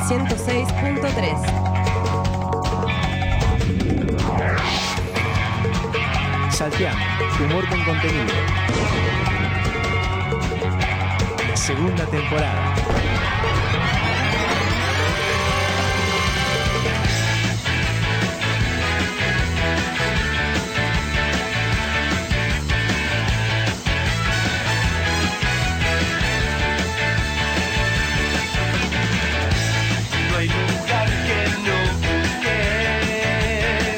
106.3. Salteame, humor con contenido. Segunda temporada. No hay lugar que no busques.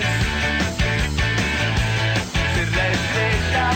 Ser la estrella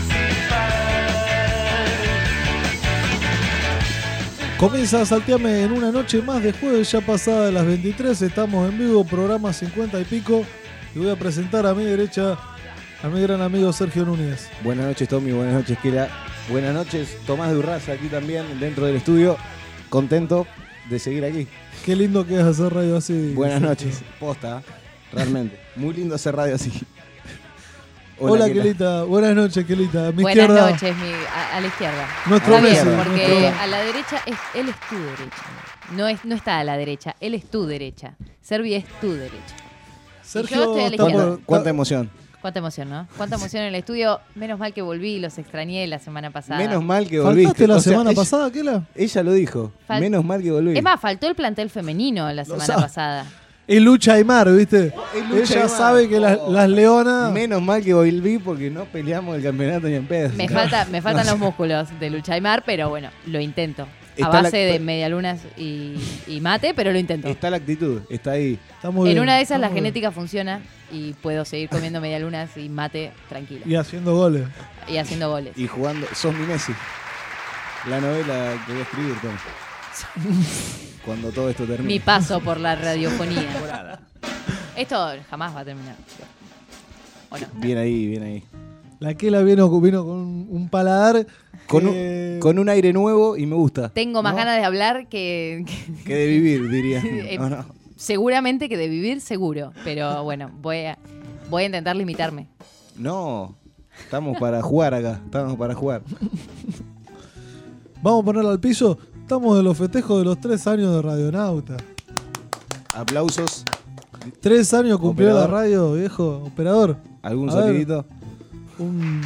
principal. Comienza Salteame en una noche más de jueves, ya pasada de las 23. Estamos en vivo, programa 50 y pico. Y voy a presentar a mi derecha a mi gran amigo Sergio Núñez. Buenas noches, Tommy. Buenas noches, Kela. Buenas noches, Tomás de Urraza, aquí también, dentro del estudio. Contento de seguir aquí. Qué lindo que es hacer radio así. Buenas noches. Posta, realmente. Muy lindo hacer radio así. Hola, Kela. Kelita. Buenas noches, Kelita. A mi Buenas izquierda. noches, a la izquierda. Nuestro Está bien, Messi, porque nuestro- a la derecha él es tu derecha. No está a la derecha, él es tu derecha. Servi es tu derecha. Yo Sergio estoy a la está izquierda. por- ¿Cuánta emoción? Cuánta emoción, ¿no? Cuánta emoción en el estudio. Menos mal que volví, los extrañé la semana pasada. Menos mal que volviste. ¿Faltaste la O sea, semana ella- pasada, Kela? Ella lo dijo. Fal- Menos mal que volví. Es más, faltó el plantel femenino la semana sabe. pasada. Es Lucha Aymar, ¿viste? Es Lucha Ella Aymar. sabe que las leonas... Menos mal que volví porque no peleamos el campeonato ni en pedo. Me faltan los músculos de Lucha Aymar, pero bueno, lo intento. A Está base la- de medialunas y mate, pero lo intento. Está la actitud, está ahí. Está muy En bien, una de esas está la muy bien. genética funciona y puedo seguir comiendo medialunas y mate tranquila. Y haciendo goles. Y haciendo goles. Y jugando. Sos mi Messi. La novela que voy a escribir, Tom. Cuando todo esto termine. Mi paso por la radiofonía. Esto jamás va a terminar. ¿O no? Bien ahí, bien ahí. La Kela vino con un paladar Con que- un, con un aire nuevo y me gusta. Tengo más ¿No? ganas de hablar que Que de vivir, diría. ¿O no? seguramente que de vivir, seguro. Pero bueno, voy a intentar limitarme. No, estamos para jugar acá. Estamos para jugar. Vamos a ponerla al piso. Estamos de los festejos de los 3 años de Radionauta. Aplausos. 3 años cumplió la Operador. radio, viejo. Operador. ¿Algún A ver. sonidito? Un...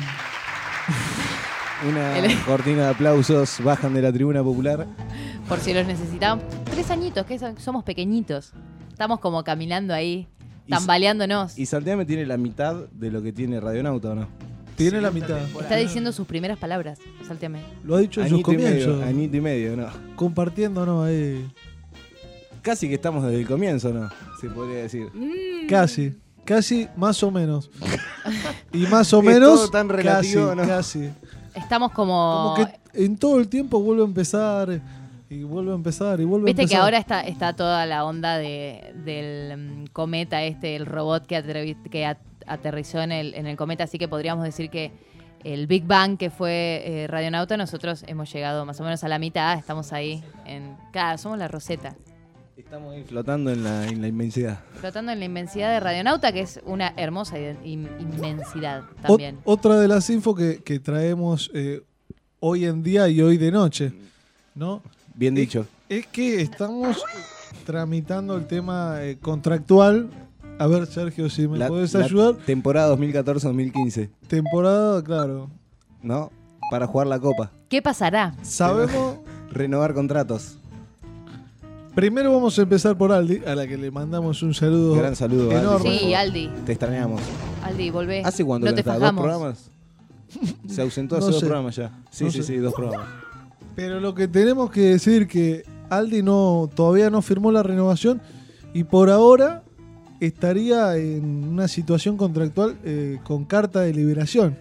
Una El- cortina de aplausos. Bajan de la tribuna popular. Por si los necesitamos. 3 añitos, que somos pequeñitos. Estamos como caminando ahí, Y- tambaleándonos. ¿Y Salteame tiene la mitad de lo que tiene Radionauta o no? Tiene la mitad. Está diciendo sus primeras palabras. Salteame. Lo ha dicho en sus Añito y medio, comienzos. añito y medio, no. Compartiéndonos ahí. Casi que estamos desde el comienzo, ¿no? Se podría decir. Casi. Casi, más o menos. Y más o Es menos. todo tan relativo, casi, ¿no? casi. Estamos Como que en todo el tiempo vuelve a empezar. Y vuelve a empezar. Y vuelve Viste a que empezar. ahora está toda la onda del cometa el robot que aterrizó en el cometa, así que podríamos decir que el Big Bang que fue Radionauta, nosotros hemos llegado más o menos a la mitad, estamos ahí, claro, somos la Rosetta, Estamos ahí flotando en la inmensidad. flotando en la inmensidad de Radionauta, que es una hermosa inmensidad también. Otra de las info que traemos hoy en día y hoy de noche, ¿no? Bien dicho. Es que estamos tramitando el tema contractual. A ver, Sergio, si me podés ayudar. Temporada 2014-2015, Temporada, claro. ¿no? Para jugar la copa. ¿Qué pasará? Sabemos. Renovar contratos. Primero vamos a empezar por Aldi, a la que le mandamos un saludo. Gran saludo, Aldi. enorme. Sí, Aldi, Te extrañamos. volvé. ¿Hace cuánto no que te no está? ¿2 fajamos. programas? Se ausentó hace No 2 sé. programas ya. Sí, No sí, sé. sí, 2 programas. Pero lo que tenemos que decir que Aldi todavía no firmó la renovación y por ahora estaría en una situación contractual con carta de liberación.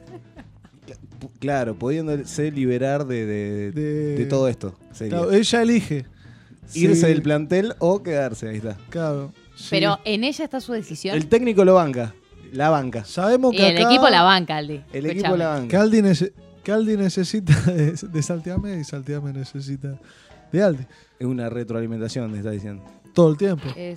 Claro, pudiéndose liberar de todo esto. sería. Claro, ella elige. Irse Sí, del plantel o quedarse, ahí está. Claro. sí. Pero en ella está su decisión. El técnico lo banca, la banca. Sabemos Y que el acá equipo la banca, Aldi. El equipo Escuchame. la que banca. Aldi necesita de Salteame y Salteame necesita de Aldi. Es una retroalimentación, me está diciendo. Todo el tiempo. Es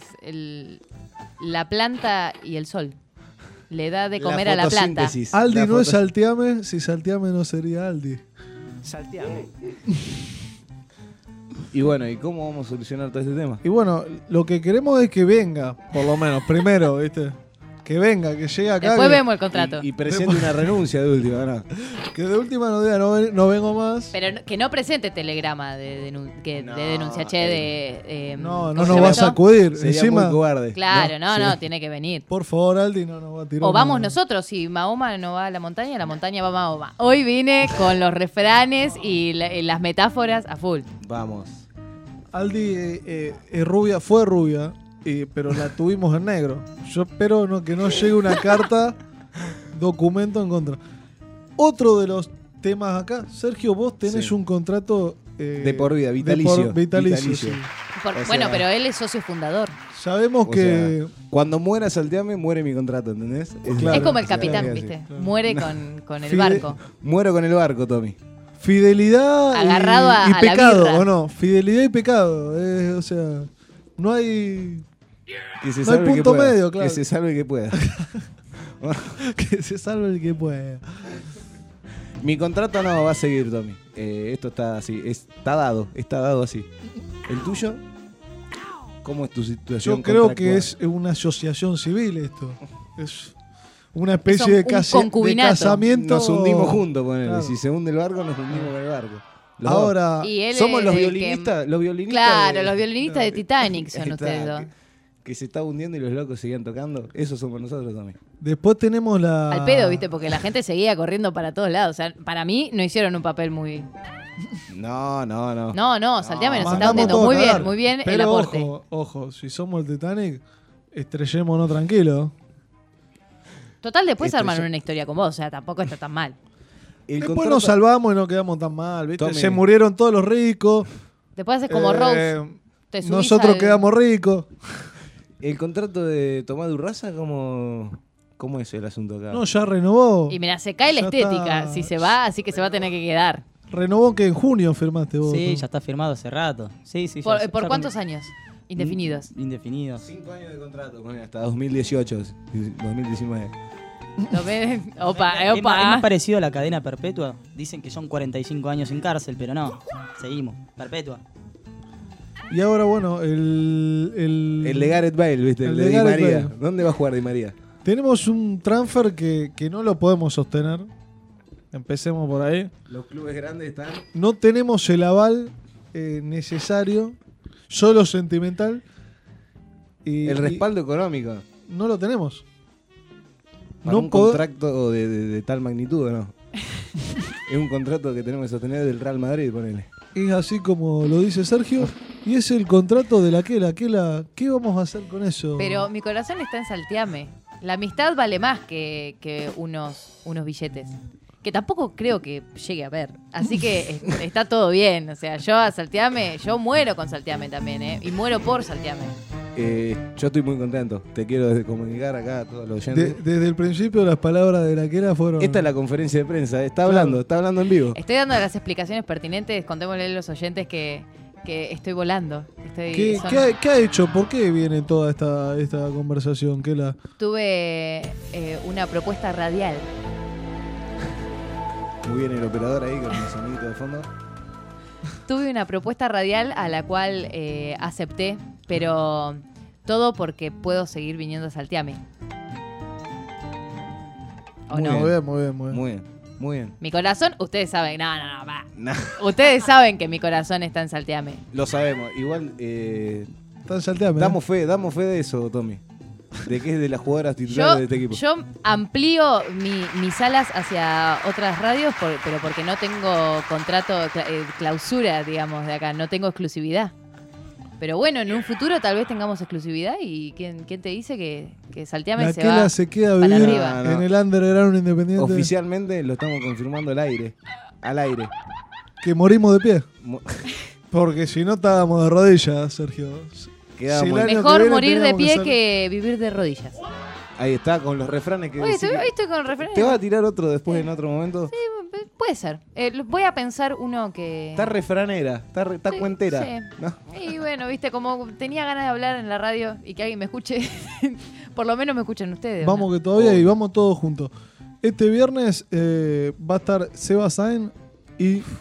la planta y el sol. Le da de La comer a la planta. fotosíntesis. Aldi La no es foto- Salteame, si Salteame no sería Aldi. Salteame. Y bueno, ¿y cómo vamos a solucionar todo este tema? Y bueno, lo que queremos es que venga, por lo menos, primero, ¿viste? Que venga, que llegue acá. Después que, vemos el contrato. Y presente una renuncia de última, ¿no? que de última no diga, no vengo más. Pero que no presente telegrama de denuncia, che, de... No ¿cómo nos se llama va a eso? sacudir. Sería Encima, muy cobarde. Claro, no, Sí. tiene que venir. por favor, Aldi, no nos va a tirar. O vamos nada. nosotros, si Mahoma no va a la montaña va a Mahoma. Hoy vine con los refranes y las metáforas a full. Vamos. Aldi es rubia, fue rubia, pero la tuvimos en negro. Yo espero que no llegue una carta, documento en contra. Otro de los temas acá, Sergio, vos tenés Sí. un contrato De por vida, vitalicio. vitalicio, sí. Por- O bueno, sea- pero él es socio fundador. Sabemos O que sea, cuando muera Salteame, muere mi contrato, ¿entendés? Claro, es como el o sea, capitán, es así. ¿viste? Claro. Muere con el barco. Muero con el barco, Tommy. fidelidad Agarrado y a la pecado, birra. ¿o no? Fidelidad y pecado. O sea, no hay Que se No hay salve el que punto pueda. medio, claro. Que se salve el que pueda. que se salve el que pueda. Mi contrato no va a seguir, Tommy. Esto está así, está dado así. ¿El tuyo? ¿Cómo es tu situación Yo creo contractual? que es una asociación civil esto. Es una Es especie un de, de concubinato. casamiento. Nos hundimos juntos, ponele. Claro. Si se hunde el barco, nos hundimos con el barco. Los dos. Ahora, Y él Somos es los el violinistas, los violinistas. Claro, de- los violinistas de Titanic son Está, ustedes dos. que se está hundiendo y los locos seguían tocando. Eso somos nosotros también. después tenemos la... Al pedo, ¿viste? Porque la gente seguía corriendo para todos lados. O sea, para mí no hicieron un papel muy... No. No, Salteame nos está Mandamos hundiendo. todo a Muy bien, cagar. muy bien el Pero aporte. ojo, si somos el Titanic, estrellémonos tranquilos. Total, después Esto arman yo- una historia con vos. O sea, tampoco está tan mal. El Después contrato- nos salvamos y no quedamos tan mal, ¿viste? Tommy. Se murieron todos los ricos. Después haces como Eh, Rose. Te subís Nosotros al- quedamos ricos. El contrato de Tomás de Urraza, ¿cómo es el asunto acá? No, ya renovó. Y mira, se cae la Ya estética. está. Si se va, así que se va a tener que quedar. Renovó que en junio firmaste vos. Sí, ¿no? ya está firmado hace rato. Sí, sí. ¿Por, ya- por ya cuántos con- años? Indefinidos. Indefinidos. 5 años de contrato, ponele, hasta 2018, 2019. Lo ven- Opa, Es más opa. parecido a la cadena perpetua. Dicen que son 45 años en cárcel, pero no. Seguimos. Perpetua. Y ahora, bueno, el El de Gareth Bale, ¿viste? El El de de Di Gareth María. Bale. ¿Dónde va a jugar Di María? tenemos un transfer que no lo podemos sostener. Empecemos por ahí. Los clubes grandes están. No tenemos el aval necesario, solo sentimental. Y, El respaldo económico. y no lo tenemos. Para No un pod- contrato de tal magnitud, ¿o no? Es un contrato que tenemos que sostener del Real Madrid, ponele. Es así como lo dice Sergio. Y es el contrato de la Aquela. ¿Qué vamos a hacer con eso? Pero mi corazón está en Salteame. La amistad vale más que unos billetes. Que tampoco creo que llegue a ver. Así que está todo bien. O sea, yo a Salteame, yo muero con Salteame también, ¿eh? Y muero por Salteame. Yo estoy muy contento. Te quiero comunicar acá a todos los oyentes. Desde el principio las palabras de la Aquela fueron... Esta es la conferencia de prensa. Está hablando en vivo. Estoy dando las explicaciones pertinentes. Contémosle a los oyentes que estoy volando. ¿Qué ha hecho? ¿Por qué viene toda esta conversación? Tuve una propuesta radial. Muy bien el operador ahí con el sonidito de fondo. Tuve una propuesta radial a la cual acepté, pero todo porque puedo seguir viniendo a Salteame. ¿O Muy no? Muy bien. Muy bien. Mi corazón, ustedes saben, no, va. Nah, Ustedes saben que mi corazón está en Salteame. lo sabemos. Igual Están salteando. damos fe de eso, Tommy. De que es de las jugadoras titulares de este equipo. Yo amplío mis alas hacia otras radios, pero porque no tengo contrato, clausura, digamos, de acá. No tengo exclusividad. Pero bueno, en un futuro tal vez tengamos exclusividad y ¿quién te dice que Salteame La se Aquela va se queda a para vivir arriba? No. en el underground independiente. Oficialmente lo estamos confirmando al aire. Al aire. Que morimos de pie. Mo- Porque si no estábamos de rodillas, Sergio. Quedábamos- Si el año que Mejor viene morir de teníamos pie ser- que vivir de rodillas. Ahí está, con los refranes que Oye, decís. hoy estoy con referencia. ¿Te vas a tirar otro después en otro momento? Puede ser. Voy a pensar uno que... Está refranera, está Sí, cuentera. sí. ¿no? Y bueno, viste, como tenía ganas de hablar en la radio y que alguien me escuche, por lo menos me escuchen ustedes. Vamos ¿no? que todavía y vamos todos juntos. Este viernes va a estar Seba Sain y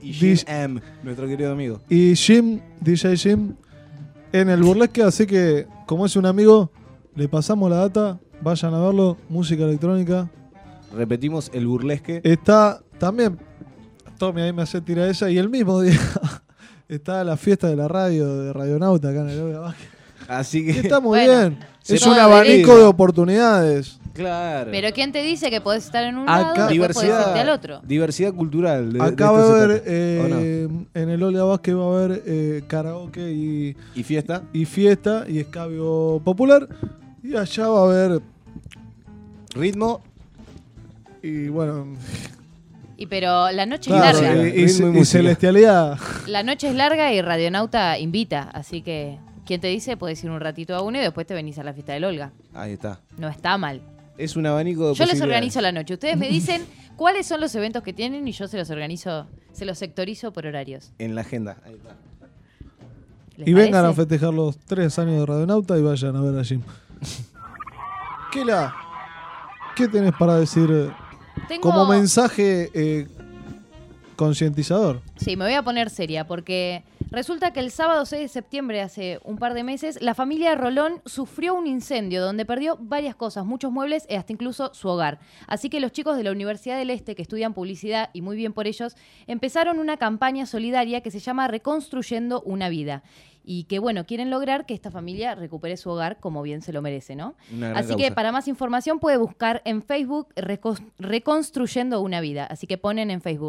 Y Jim M, nuestro querido amigo. Y Jim, DJ Jim, en el burlesque. Así que, como es un amigo, le pasamos la data. Vayan a verlo. Música electrónica. Repetimos, el burlesque. Está también, Tommy ahí me hace tirar esa. Y el mismo día está la fiesta de la radio, de Radionauta, acá en el Olga Vázquez. Así Que que. está muy Bueno, bien. Es todo un abanico derecho. de oportunidades. Claro. Pero ¿quién te dice que podés estar en un Acá- lado y después podés irte al otro? Diversidad cultural. Acá va a haber, ¿O no? en el Olga Vázquez va a haber karaoke ¿Y fiesta? y fiesta y escabio popular. Y allá va a haber, Ritmo. y bueno, Pero la noche claro, es larga. Ritmo y y música. celestialidad. La noche es larga y Radionauta invita, así que ¿quién te dice? Podés ir un ratito a uno y después te venís a la fiesta del Olga. Ahí está. No está mal. Es un abanico de Yo les posibilidades. organizo la noche. Ustedes me dicen cuáles son los eventos que tienen y yo se los organizo, se los sectorizo por horarios. En la agenda. Ahí está. ¿Les Y vengan a parece? festejar los 3 años de Radionauta y vayan a ver a Jim. ¿Qué tenés para decir Tengo- como mensaje concientizador? Sí, me voy a poner seria porque resulta que el sábado 6 de septiembre, hace un par de meses, la familia Rolón sufrió un incendio donde perdió varias cosas, muchos muebles y hasta incluso su hogar. Así que los chicos de la Universidad del Este, que estudian publicidad, y muy bien por ellos, empezaron una campaña solidaria que se llama Reconstruyendo una Vida. Y que, bueno, quieren lograr que esta familia recupere su hogar como bien se lo merece, ¿no? Una gran Así causa. que para más información puede buscar en Facebook Reconstruyendo una Vida. Así que ponen en Facebook,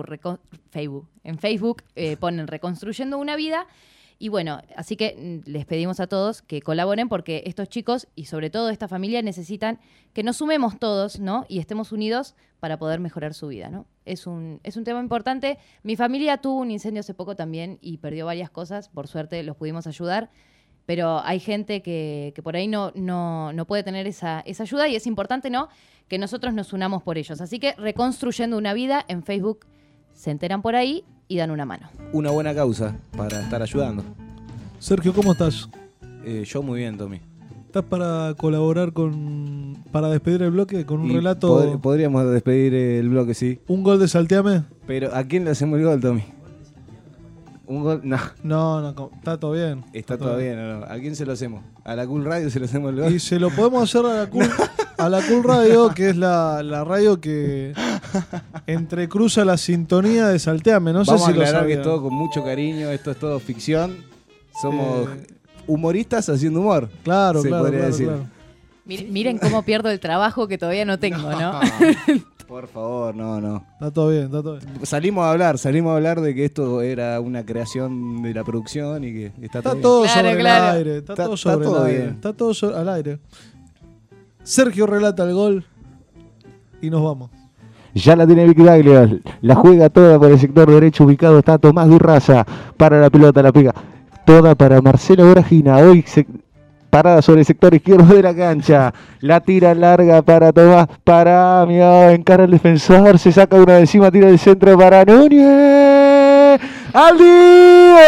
ponen Reconstruyendo una Vida. Y bueno, así que les pedimos a todos que colaboren porque estos chicos y sobre todo esta familia necesitan que nos sumemos todos, ¿no? Y estemos unidos para poder mejorar su vida, ¿no? Es un tema importante. Mi familia tuvo un incendio hace poco también y perdió varias cosas. Por suerte los pudimos ayudar. Pero hay gente que por ahí no puede tener esa ayuda y es importante, ¿no?, que nosotros nos unamos por ellos. Así que Reconstruyendo una Vida en Facebook, se enteran por ahí y dan una mano. Una buena causa para estar ayudando. Sergio, ¿cómo estás? Yo muy bien, Tommy. ¿Estás para colaborar para despedir el bloque con un Y relato, podríamos despedir el bloque, sí. un gol de Salteame? Pero ¿a quién le hacemos el gol, Tommy? Un gol. No, No, está todo bien. está todo bien. ¿O no? ¿A quién se lo hacemos? ¿A la Cool Radio se lo hacemos el gol? Y se lo podemos hacer a la Cool Radio, que es la radio que entrecruza la sintonía de Salteame. No Vamos sé si a lo aclarar que sabían. es todo con mucho cariño, esto es todo ficción. Somos Eh, humoristas haciendo humor. Claro, se claro, podría claro, decir. claro. Miren cómo pierdo el trabajo que todavía no tengo, ¿no? Por favor, no. Está todo bien, está todo bien. Salimos a hablar de que esto era una creación de la producción y que está Está todo todo Claro, sobre claro. el aire. Está todo Está sobre todo el aire. bien. Está todo al aire. Sergio relata el gol y nos vamos. Ya la tiene Vicky Baglio, la juega toda por el sector derecho, ubicado está Tomás Durraza, para la pelota, la pega toda para Marcelo Bragina, hoy parada sobre el sector izquierdo de la cancha, la tira larga para Tomás, para Amio, encara el defensor, se saca una de encima, tira el centro para Núñez, al día,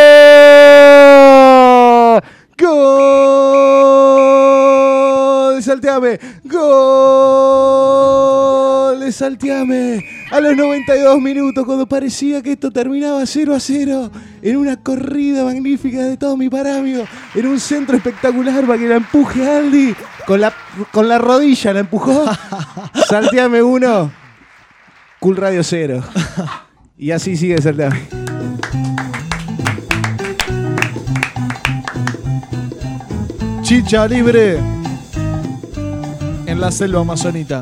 ¡Gol de Salteame! ¡Gol de Salteame! A los 92 minutos, cuando parecía que esto terminaba 0-0, en una corrida magnífica de Tommy Paramio, en un centro espectacular para que la empuje a Aldi, con la rodilla la empujó. Salteame 1, Cool Radio 0. Y así sigue Salteame. Chicha libre en la selva amazonita.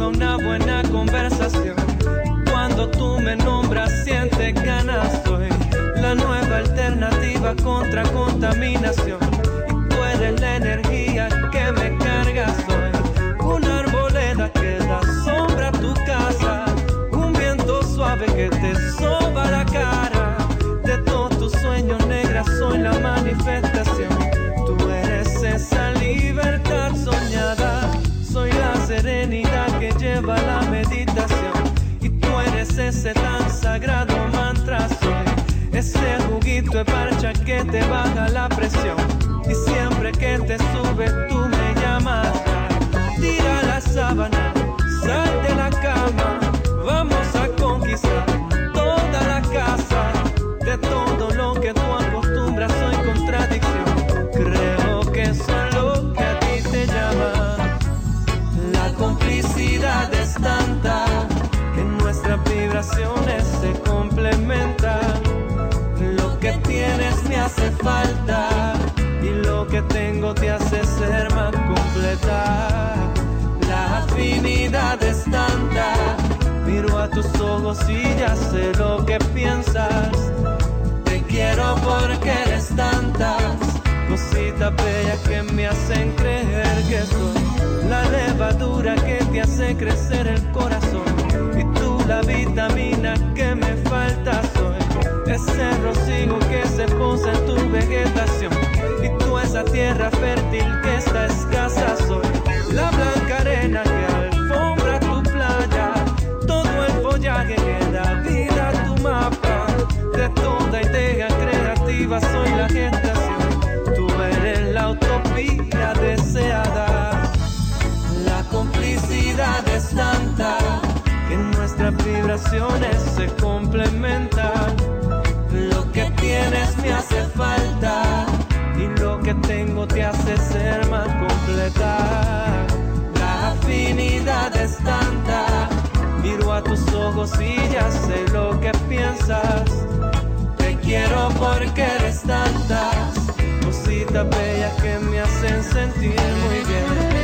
motiva una buena conversación. Cuando tú me nombras siente ganas, soy la nueva alternativa contra contaminación. Y tú eres la energía que me carga, soy una arboleda que da sombra a tu casa, un viento suave que te soba la cara. De todos tus sueños negras soy la manifestación. Tú eres esa libertad soñada, soy la serenidad que lleva la meditación. Y tú eres ese tan sagrado mantra, soy ese juguito de parcha que te baja la presión. Y siempre que te sube tú me llamas. Tira la sábana, sal de la cama, vamos a conquistar toda la casa. De todo lo que tú acostumbras soy contradicción. Creo que eso es lo que a ti te llama. La complicidad es tanta que nuestras vibraciones se complementan. Lo que tienes me hace falta y lo que tengo te hace ser más completa. La afinidad es tanta, miro a tus ojos y ya sé lo que piensas. Te quiero porque eres tantas cositas bellas que me hacen creer que soy la levadura que te hace crecer el corazón. Y tú la vitamina que me falta, soy ese rocío que se posa en tu vegetación. Y tú esa tierra fértil que está escasa, soy la blanca arena que alfombra tu playa, todo el follaje que da vida a tu mapa. De toda idea creativa soy la gestación, tú eres la utopía deseada. La complicidad es tanta que nuestras vibraciones se complementan. Lo que tienes me hace falta y lo que tengo te hace ser más completa. La afinidad es tanta, miro a tus ojos y ya sé lo que piensas. Te quiero porque eres tantas cositas bellas que me hacen sentir muy bien.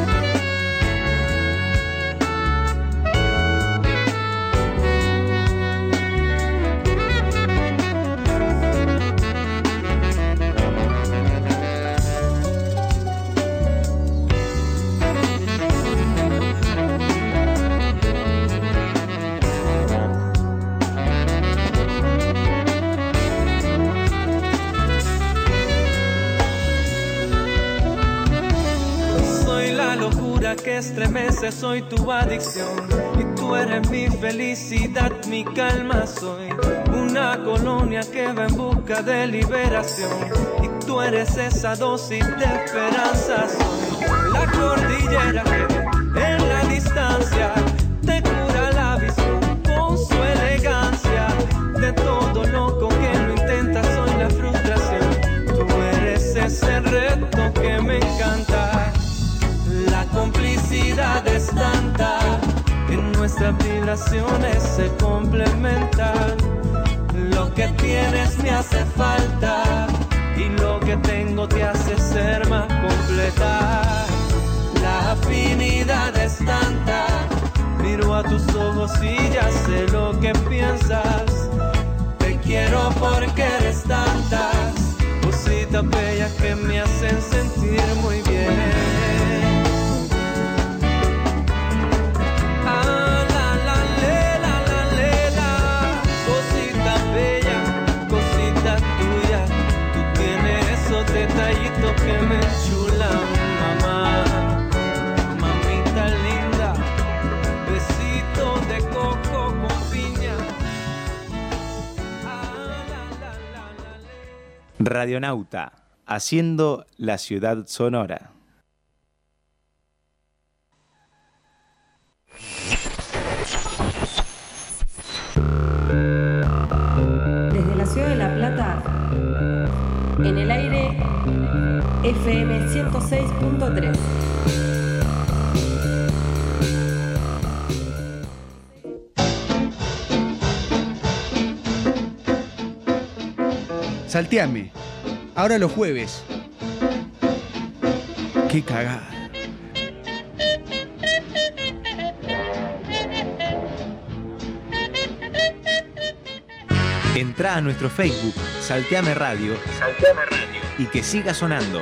Que estremece, soy tu adicción y tú eres mi felicidad, mi calma. Soy una colonia que va en busca de liberación y tú eres esa dosis de esperanza. Soy la cordillera que en la distancia te cura la visión con su elegancia. De todo loco que lo intenta soy la frustración. Tú eres ese reto que me encanta. La complicidad es tanta que nuestras vibraciones se complementan. Lo que tienes me hace falta y lo que tengo te hace ser más completa. La afinidad es tanta, miro a tus ojos y ya sé lo que piensas. Te quiero porque eres tantas cositas bellas que me hacen sentir muy bien. Detallito que me enchulan, mamá, mamita linda, besito de coco con piña. Radionauta, haciendo la ciudad sonora. Desde la ciudad de La Plata, en el aire, FM 106.3. Salteame, ahora los jueves. Qué cagada. Entrá a nuestro Facebook, Salteame Radio, y que siga sonando.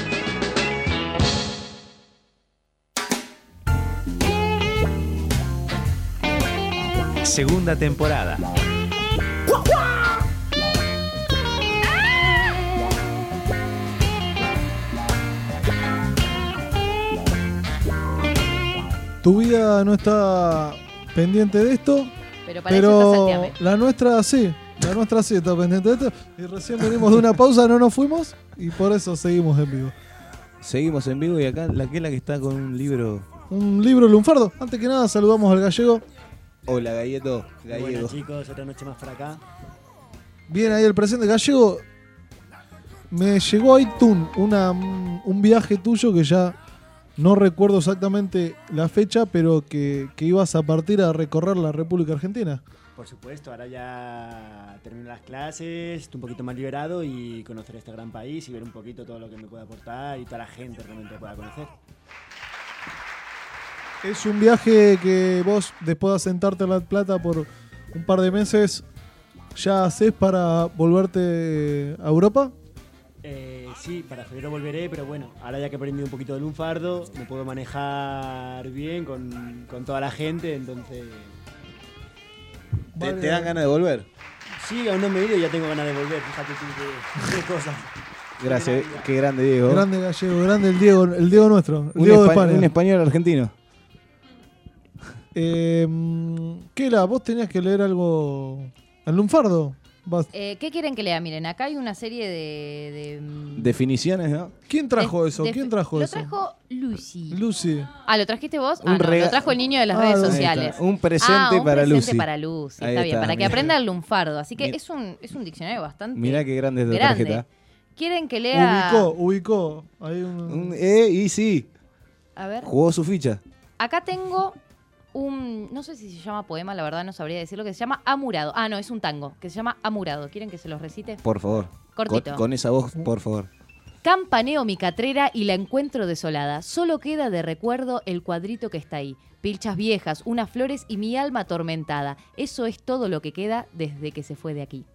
Segunda temporada. Tu vida no está pendiente de esto, Pero para eso está Salteame. la nuestra sí está pendiente de esto. Y recién venimos de una pausa, no nos fuimos y por eso seguimos en vivo. Seguimos en vivo y acá la que está con un libro. Un libro lunfardo. Antes que nada saludamos al gallego. Hola, Gallego. Bueno chicos, otra noche más por acá. Bien ahí el presente. Gallego, me llegó a iTunes un viaje tuyo que ya no recuerdo exactamente la fecha, pero que ibas a partir a recorrer la República Argentina. Por supuesto, ahora ya termino las clases, estoy un poquito más liberado y conocer este gran país y ver un poquito todo lo que me puede aportar y toda la gente realmente pueda conocer. Es un viaje que vos, después de asentarte en La Plata por un par de meses, ¿ya haces para volverte a Europa? Sí, para febrero volveré, pero bueno, ahora ya que he aprendido un poquito de lunfardo, me puedo manejar bien con toda la gente, entonces... ¿Te dan ganas de volver? Sí, aún no me he ido y ya tengo ganas de volver, fíjate tú qué cosas. Gracias, qué grande Diego. Grande Gallego, grande el Diego nuestro, el Diego de España. Un español argentino. Kela, vos tenías que leer algo al lunfardo. ¿Qué quieren que lea? Miren, acá hay una serie de Definiciones, ¿no? ¿Quién trajo eso? ¿Quién trajo eso? Lo trajo Lucy. Lucy. Ah, ¿lo trajiste vos? Un No, lo trajo el niño de las redes sociales. Un presente para un Lucy. presente para Lucy, Ahí está bien, está, para que mirá. aprenda el lunfardo. Así que Mirá. es un diccionario bastante Mirá qué grande es la grande. tarjeta. ¿Quieren que lea? Ubicó. Hay Y sí, A ver, jugó su ficha. acá tengo no sé si se llama poema, la verdad no sabría decirlo, que se llama Amurado. Ah, no, es un tango, que se llama Amurado. ¿Quieren que se los recite? Por favor. Cortito. Con esa voz, por favor. Campaneo mi catrera y la encuentro desolada. Solo queda de recuerdo el cuadrito que está ahí. Pilchas viejas, unas flores y mi alma atormentada. Eso es todo lo que queda desde que se fue de aquí.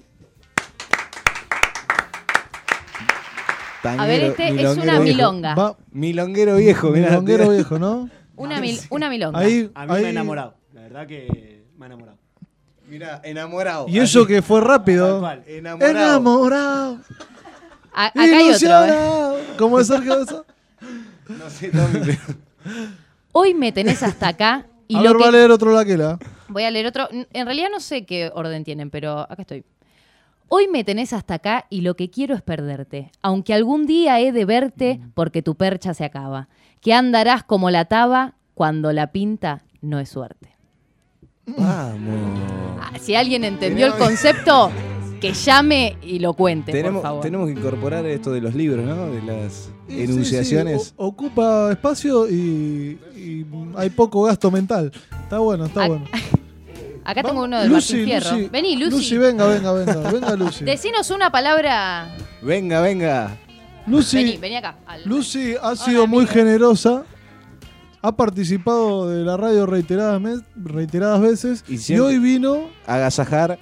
Tanguero, A ver, este es milonguero una viejo. milonga. Milonguero viejo, mirá. Milonguero viejo, ¿no? Una milonga. A mí me ha enamorado, la verdad que me ha enamorado. Mirá, enamorado. Y eso que fue rápido. Tal cual. Enamorado. Acá hay otro. Ilusionado. ¿Cómo es Sergio eso? No sé, Tommy, pero... Hoy me tenés hasta acá y A lo ver, que... va a leer otro Laquela. Voy a leer otro. En realidad no sé qué orden tienen, pero acá estoy. Hoy me tenés hasta acá y lo que quiero es perderte, aunque algún día he de verte porque tu percha se acaba, que andarás como la taba cuando la pinta no es suerte. Vamos. Si alguien entendió el concepto, que llame y lo cuente, por favor. Tenemos que incorporar esto de los libros, ¿no? De las Sí, enunciaciones. sí, ocupa espacio y hay poco gasto mental. Está bueno, está bueno. Acá tengo uno de Lucy, Martín Fierro. Lucy. Vení, Lucy. Lucy, venga, Lucy. Decinos una palabra. Venga. Lucy, Vení acá. Lucy ha sido muy generosa. Ha participado de la radio reiteradas veces. Y hoy vino agasajar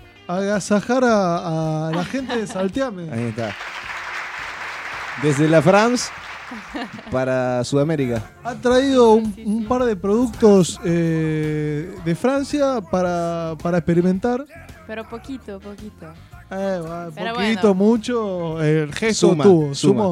a la gente de Salteame. Ahí está. Desde la France para Sudamérica. Ha traído un par de productos de Francia para experimentar. Pero poquito. Poquito, bueno. mucho. El gesto sumó.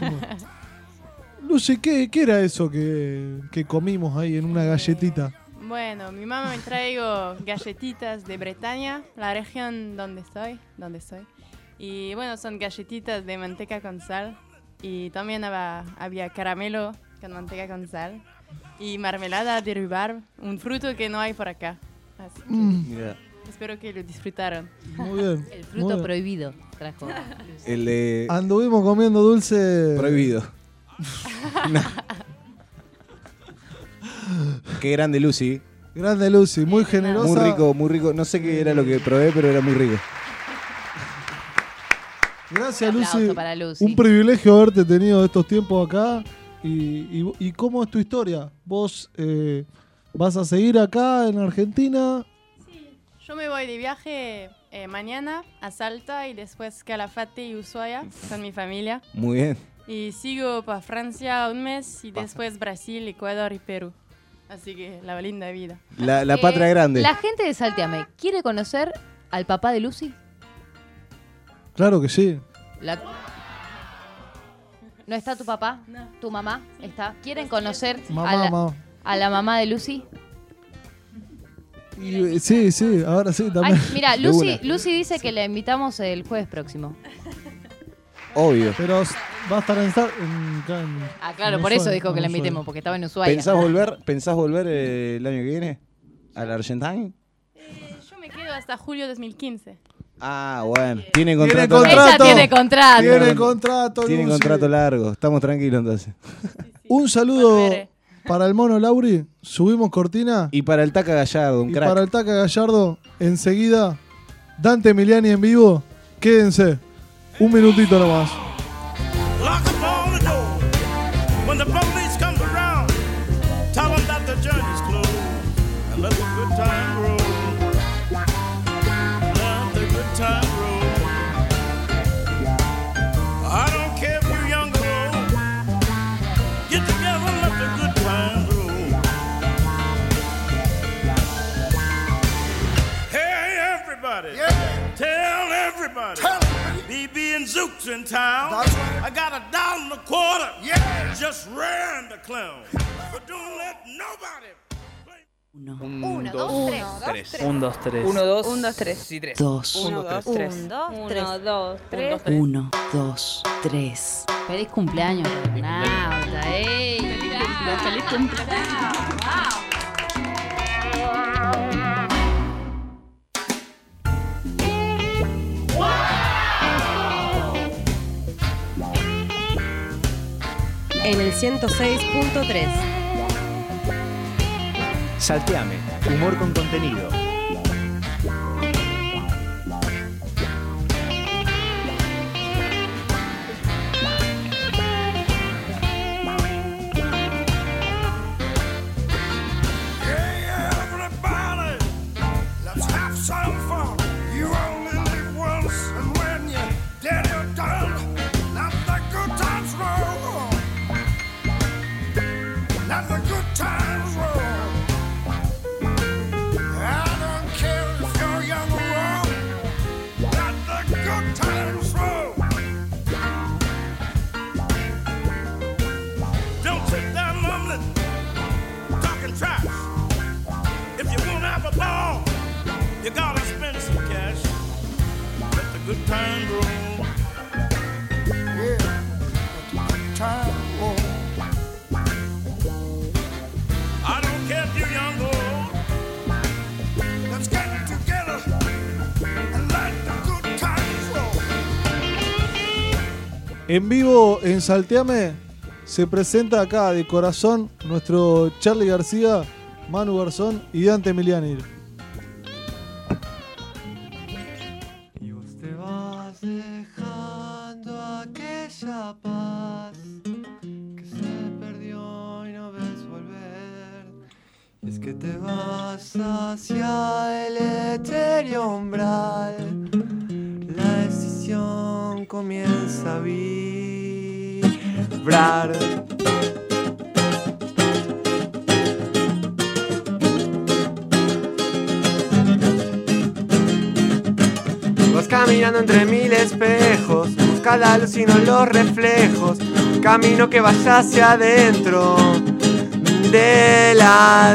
Lucy, ¿qué era eso que comimos ahí en una galletita? Bueno, mi mamá me traigo galletitas de Bretaña, la región donde estoy. Y bueno, son galletitas de manteca con sal. Y también había caramelo con manteca con sal. Y marmelada de rhubarb, un fruto que no hay por acá. Así que Mira. espero que lo disfrutaron. Muy bien. El fruto prohibido trajo. El de... Anduvimos comiendo dulce... Prohibido. No. Qué grande Lucy. Grande Lucy, muy generosa. Muy rico. No sé qué era lo que probé, pero era muy rico. Gracias, Un aplauso Lucy. para Lucy. Un privilegio haberte tenido estos tiempos acá. ¿Y cómo es tu historia? ¿Vos vas a seguir acá en Argentina? Yo me voy de viaje mañana a Salta y después Calafate y Ushuaia con mi familia. Muy bien. Y sigo para Francia un mes y después Brasil, Ecuador y Perú. Así que la linda vida. La patria grande. La gente de Salteame, ¿quiere conocer al papá de Lucy? Claro que sí. ¿No está tu papá? No. ¿Tu mamá está? ¿Quieren conocer Mamá. a la mamá de Lucy? Sí, ahora sí también. Ay, mira, Lucy dice que la invitamos el jueves próximo. Obvio. Pero va a estar Claro, en por eso Ushuaia, dijo que en la Ushuaia. invitemos, porque estaba en Ushuaia. ¿Pensás volver el año que viene a la Argentina? Yo me quedo hasta julio 2015. Ah, bueno. Tiene contrato. Ella tiene contrato. Tiene Tiene contrato largo. Estamos tranquilos entonces. Un saludo para el mono Lauri. Subimos cortina. Y para el Taca Gallardo, un Y crack. para el Taca Gallardo, enseguida, Dante Emiliani en vivo. Quédense. Un minutito nomás. Lock up all the doors. When the police come around, tell them that the journey's closed. And let the good time roll. Let the good time roll. I don't care if you're young or old. Get together and let the good time roll. Hey, everybody. Tell everybody. BB and Zook's in town. I got $1.25. Yeah. Just ran the clown. But don't let nobody. 1, 2, 3. 1, 2, 3. 1, 2. 1, 2, 3. Sí, 3. 2. 1, 2, 3. 1, 2, 3. 1, 2, 3. Feliz cumpleaños, Renauta. ¡Ey! Feliz cumpleaños. En el 106.3. Salteame, humor con contenido. Everybody, let's have some fun. You only live once, and when you're dead, you're done. Let the good times roll. Let the good times roll. I don't care if you're young or old. Let the good times roll. Don't sit there mumbling, talking trash. If you wanna have a ball, you gotta spend some cash. Let the good time roll. Yeah, let the good time roll. I don't care if you're young or old. Let's get together and let the good times roll. En vivo en Salteame se presenta acá de corazón nuestro Charlie García, Manu Garzón y Dante Emiliani. Y vos te vas dejando aquella paz que se perdió y no ves volver. Y es que te vas hacia el etéreo umbral. La decisión comienza a vibrar. Vas caminando entre mil espejos, busca la luz y no los reflejos. Un camino que vaya hacia adentro de la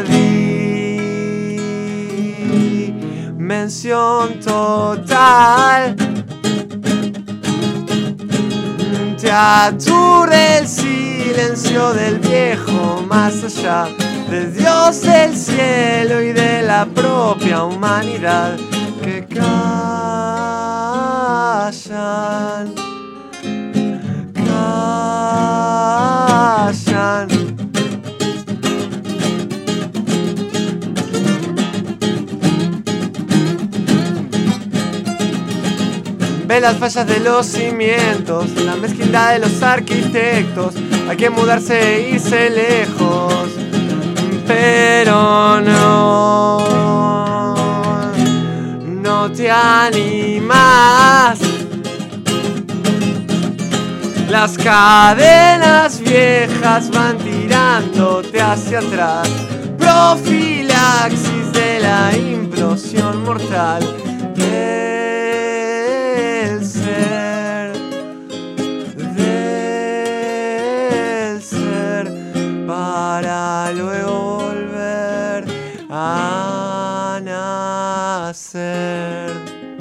dimensión total. Te aturde el silencio del viejo más allá de Dios, del cielo y de la propia humanidad que callan, callan. Ve las fallas de los cimientos, la mezquindad de los arquitectos. Hay que mudarse e irse lejos, pero no animás. Las cadenas viejas van tirándote hacia atrás. Profilaxis de la implosión mortal del ser, para luego volver a nacer.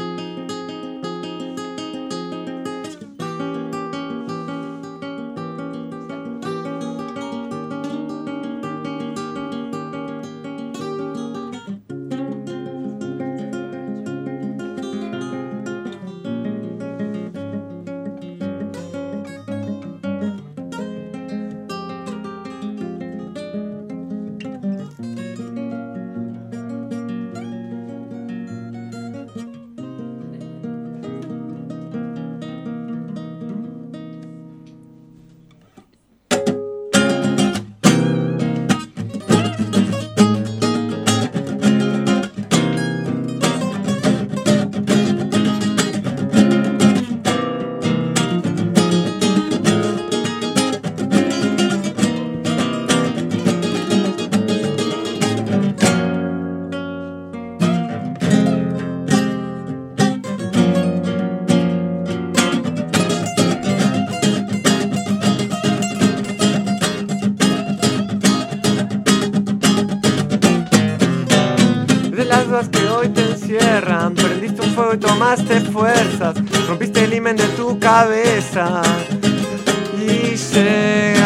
Que hoy te encierran, prendiste un fuego y tomaste fuerzas, rompiste el himen de tu cabeza y llegaste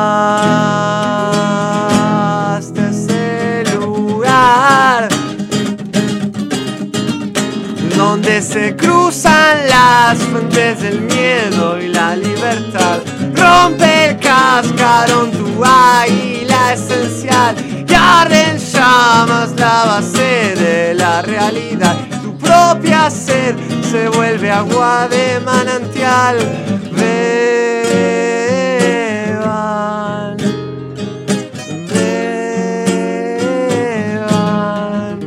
a ese lugar donde se cruzan las fuentes del miedo y la libertad. Rompe el cascarón, tu águila esencial, y arde en llamas la base de la realidad. Tu propia sed se vuelve agua de manantial. Beban, beban.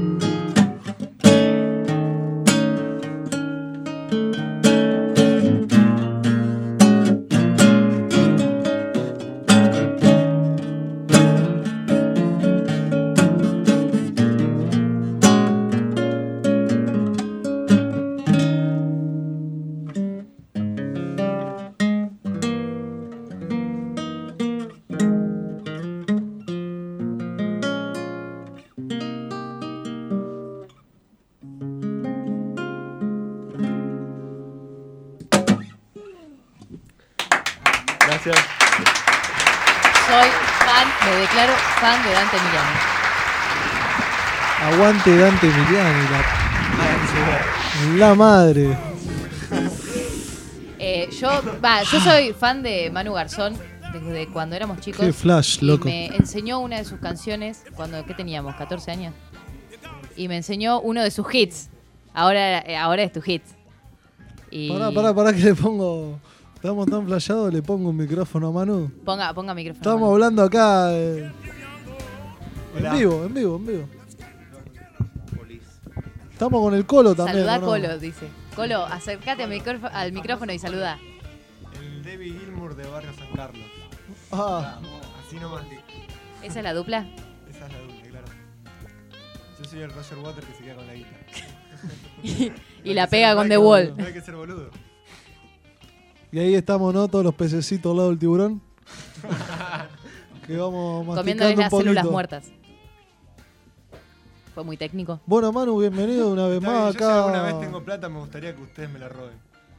Soy fan, me declaro fan de Dante Emiliani. Aguante Dante Emiliani, la madre. Yo soy fan de Manu Garzón desde cuando éramos chicos. Qué flash, loco. Y me enseñó una de sus canciones cuando, ¿qué teníamos? 14 años. Y me enseñó uno de sus hits. Ahora es tu hit. Y... Pará que le pongo... Estamos tan flashados, le pongo un micrófono a Manu. Ponga micrófono. Estamos hablando acá en vivo. Estamos con el Colo también. Saludá ¿no? Colo, dice. Colo, acércate al micrófono y saluda. El David Gilmour de Barrio San Carlos. Así nomás. ¿Esa es la dupla? Esa es la dupla, claro. Yo soy el Roger Waters que se queda con la guitarra. y la pega con The Wall. No hay que ser boludo. Y ahí estamos, ¿no? Todos los pececitos al lado del tiburón. Que vamos comiéndoles masticando las un células poquito. muertas. Fue muy técnico. Bueno, Manu, bienvenido una vez más acá. Si alguna vez tengo plata, me gustaría que ustedes me la roben.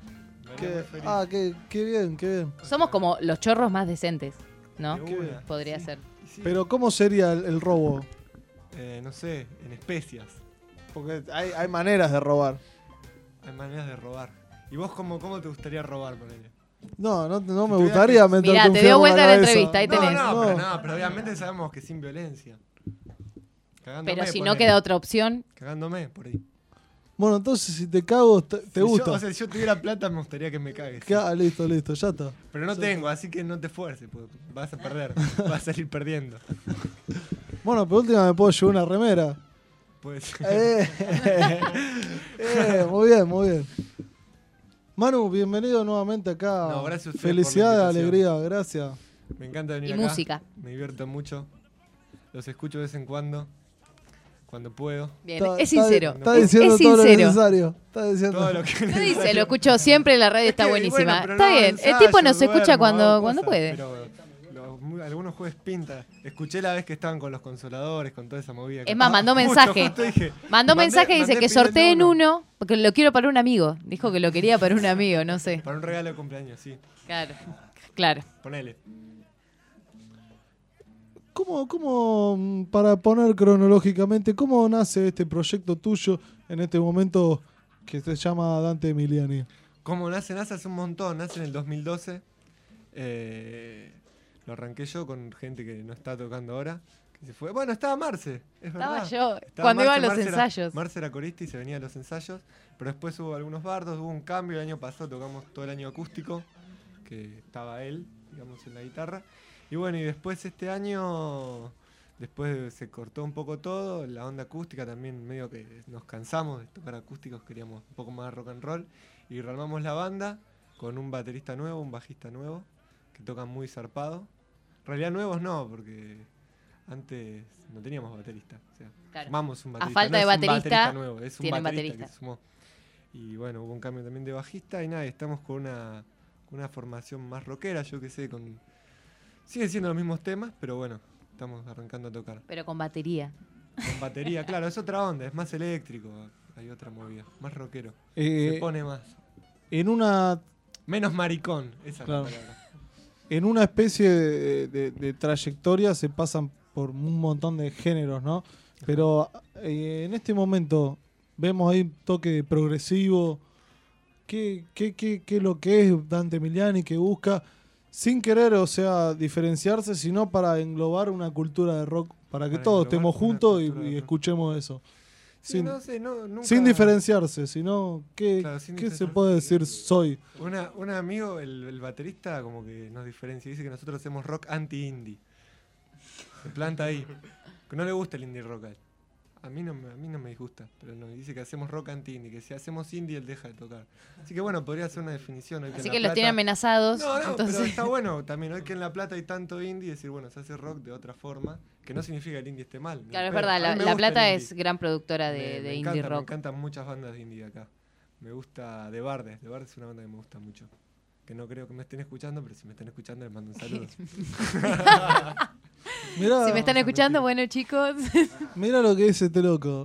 Qué bien. Somos como los chorros más decentes, ¿no? Podría ser. Sí. Pero ¿cómo sería el robo? No sé, en especias. Porque hay maneras de robar. Hay maneras de robar. ¿Y vos cómo te gustaría robar, ponele? No me gustaría meterte Mirá, un te fierro dio vuelta en la cabeza. entrevista, ahí tenés. Pero obviamente sabemos que sin violencia. Cagándome, Pero si no ponele. queda otra opción. Cagándome, por ahí. Bueno, entonces si te cago, te gusta. Si yo tuviera plata, me gustaría que me cagues. Listo, ya está. Pero no tengo, así que no te esfuerces, porque vas a perder. Vas a salir perdiendo. Bueno, pero última me puedo llevar una remera. Pues. Muy bien, muy bien. Manu, bienvenido nuevamente acá. No, gracias a ustedes Felicidad, por la invitación. alegría, gracias. Me encanta venir Y acá. música. Me divierto mucho. Los escucho de vez en cuando puedo. Bien, es sincero. Está diciendo es todo lo sincero. necesario. Está diciendo Todo lo que No dice, lo escucho siempre en la radio, está buenísima. Bueno, pero Está no bien, ensayo, el tipo nos duermo, escucha hago cuando cosas, puede. Pero algunos jueves pinta. Escuché la vez que estaban con los consoladores, con toda esa movida. Es más, mandó mensaje. Mandé Mensaje, dice que pidiendo sorteen uno, porque lo quiero para un amigo. Dijo que lo quería para un amigo, no sé. Para un regalo de cumpleaños, sí. Claro. Ponele. ¿Cómo, para poner cronológicamente, cómo nace este proyecto tuyo en este momento que se llama Dante Emiliani? ¿Cómo nace? Nace hace un montón. Nace en el 2012. Lo arranqué yo con gente que no está tocando ahora. Que se fue. Bueno, estaba Marce, es Estaba verdad. yo, Estaba cuando iba a los Marce ensayos. Marce era corista y se venía a los ensayos. Pero después hubo algunos bardos, hubo un cambio. El año pasado tocamos todo el año acústico, que estaba él, digamos, en la guitarra. Y bueno, y después este año, después se cortó un poco todo, la onda acústica también medio que nos cansamos de tocar acústicos, queríamos un poco más de rock and roll. Y rearmamos la banda con un baterista nuevo, un bajista nuevo, que tocan muy zarpado. En realidad nuevos no, porque antes no teníamos baterista. O sea, Claro. sumamos un A baterista. falta de es un baterista, nuevo, es un tienen baterista baterista. que se sumó. Y bueno, hubo un cambio también de bajista y nada, estamos con una formación más rockera, yo qué sé, siguen siendo los mismos temas, pero bueno, estamos arrancando a tocar. Pero con batería. Con batería, claro, es otra onda, es más eléctrico, hay otra movida, más rockero. Eh, Se pone más. Menos maricón, esa Claro. es la palabra. En una especie de trayectoria se pasan por un montón de géneros, ¿no? Pero en este momento vemos ahí un toque progresivo. ¿Qué es lo que es Dante Emiliani, que busca, sin querer, o sea, diferenciarse, sino para englobar una cultura de rock, para que Para todos englobar estemos una juntos cultura de y rock. escuchemos eso? Sí, no sé, nunca... Sin diferenciarse, sino Claro, sin ¿qué se diferenciarse. puede decir soy? Un amigo, el baterista, como que nos diferencia. Dice que nosotros hacemos rock anti-indie. Se planta ahí. Que no le gusta el indie rock a él. A mí no me disgusta, pero no, dice que hacemos rock anti-indie, que si hacemos indie él deja de tocar. Así que bueno, podría ser una definición. Hoy Así en que La los tiene Plata- amenazados. No, entonces... pero está bueno también. Hoy que en La Plata hay tanto indie, decir, bueno, se hace rock de otra forma, que no significa que el indie esté mal. Claro, es pero verdad, a mí La me gusta Plata el indie. es gran productora Me de indie encanta, rock. Me encantan muchas bandas de indie acá. Me gusta The Bardes. The Bardes es una banda que me gusta mucho. Que no creo que me estén escuchando, pero si me están escuchando les mando un saludo. Mirá, Si me están escuchando, bueno, chicos. Mira lo que es este loco.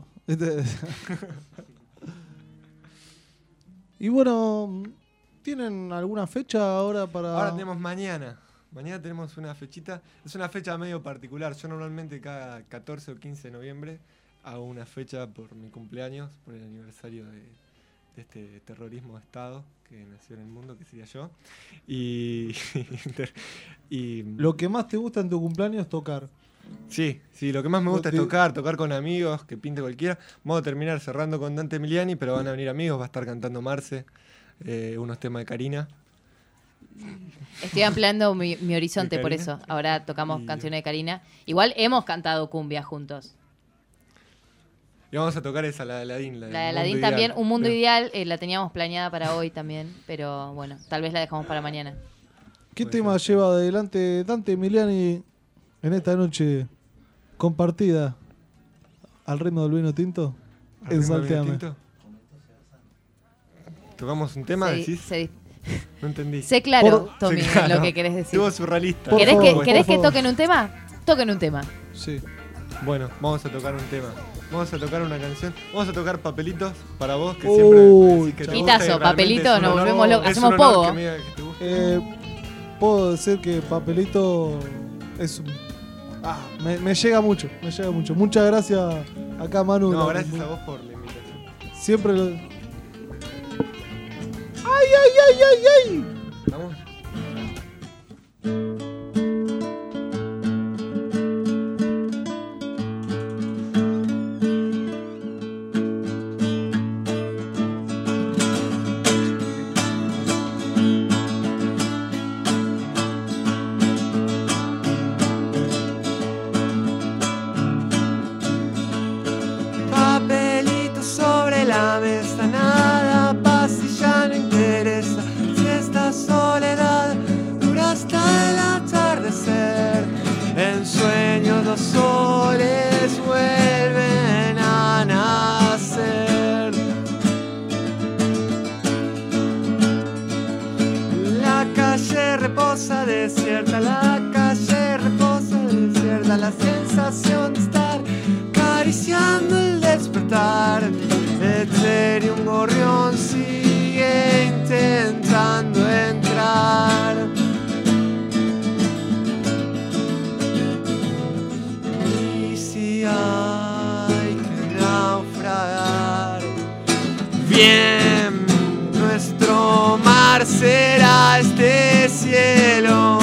Y bueno, ¿tienen alguna fecha ahora para...? Ahora tenemos mañana. Mañana tenemos una fechita. Es una fecha medio particular. Yo normalmente cada 14 o 15 de noviembre hago una fecha por mi cumpleaños, por el aniversario de este terrorismo de Estado que nació en el mundo, que sería yo. Y Lo que más te gusta en tu cumpleaños es tocar. Sí, lo que más me gusta es tocar con amigos, que pinte cualquiera. Vamos a terminar cerrando con Dante Emiliani, pero van a venir amigos, va a estar cantando Marce, unos temas de Karina. Estoy ampliando mi horizonte ¿De por Karina? eso. Ahora tocamos canciones de Karina. Igual hemos cantado cumbia juntos. Y vamos a tocar esa, la de Aladín. La de Aladín también, Un Mundo Ideal, la teníamos planeada para hoy también, pero bueno, tal vez la dejamos para mañana. ¿Qué tema lleva adelante Dante Emiliani en esta noche compartida al ritmo del vino tinto? En Salteame. ¿Tocamos un tema, Sí, decís? No entendí. Sé claro, Tommy, lo que querés decir. Estuvo surrealista. ¿Querés que toquen un tema? Toquen un tema. Sí. Bueno, vamos a tocar un tema. Vamos a tocar una canción. Vamos a tocar Papelitos para vos, que Uy, siempre decís que te Pitazo, gusta y realmente Papelitos, es un nos honor- volvemos locos. es Hacemos un honor pogo. que me diga que te guste. Puedo decir que Papelito es un... me llega mucho, me llega mucho. Muchas gracias acá, Manu. No, gracias a vos por la invitación. Siempre lo... ¡Ay, ay, ay, ay, ay! ¿Vamos? me está nada, paz y ya no interesa. Si esta soledad dura hasta el atardecer, en sueños los soles vuelven a nacer. La calle reposa desierta, la calle reposa desierta, la sensación de estar acariciando el despertar. Ethereum gorrión sigue intentando entrar. Y si hay que naufragar, bien, nuestro mar será este cielo.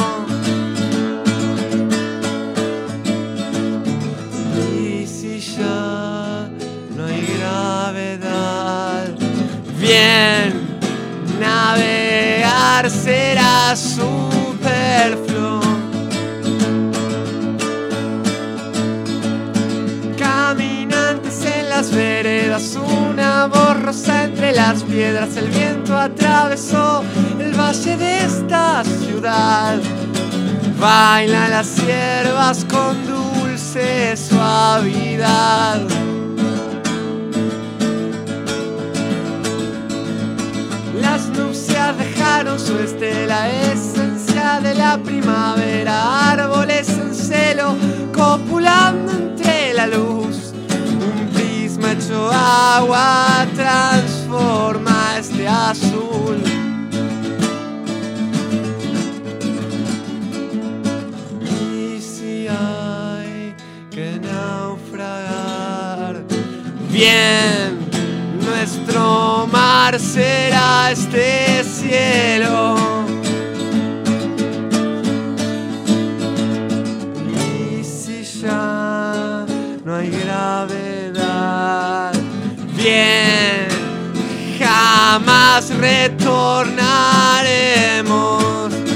Y si ya no hay gravedad, bien, navegar será superfluo. Caminantes en las veredas, una borrosa entre las piedras, el viento atravesó el valle de esta ciudad. Bailan las ciervas con dulce suavidad. Las nupcias dejaron su estela, esencia de la primavera, árboles en celo, copulando entre la luz. Un prisma hecho agua transforma este azul. Y si hay que naufragar, bien, nuestro mar será este cielo. Y si ya no hay gravedad, bien, jamás retornaremos.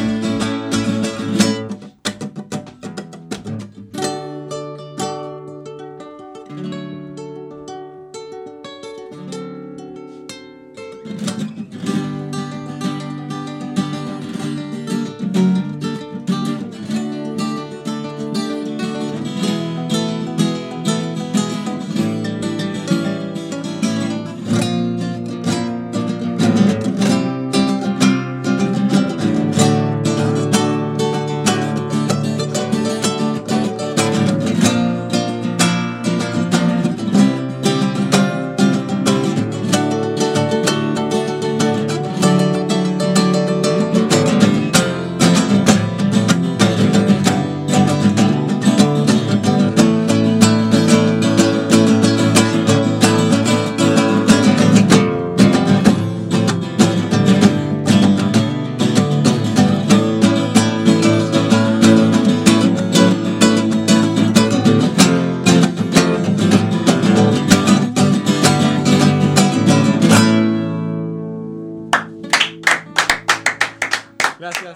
Gracias.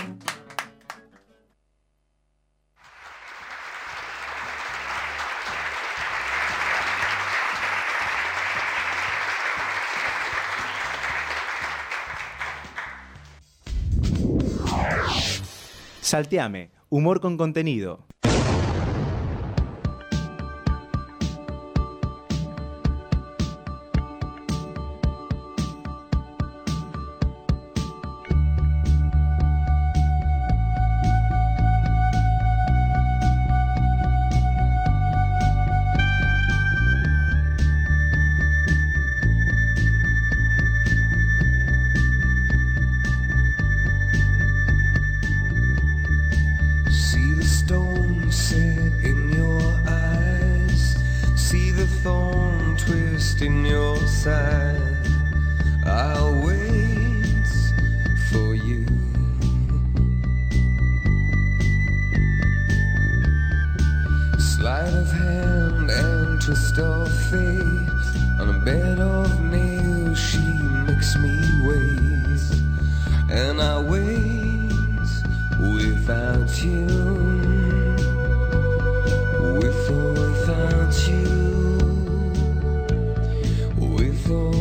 Salteame, humor con contenido. With or without you.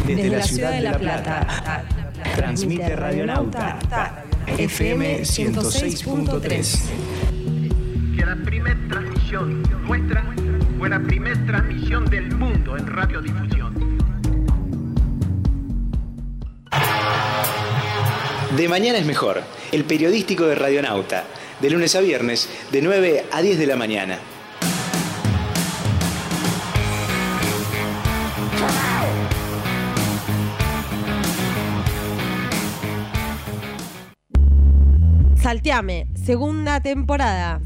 Desde la ciudad de La Plata. Transmite Radionauta. FM 106.3. Que la primera transmisión nuestra fue la primera transmisión del mundo en radiodifusión. De mañana es mejor, el periodístico de Radionauta, de lunes a viernes, de 9 a 10 de la mañana. Salteame, segunda temporada.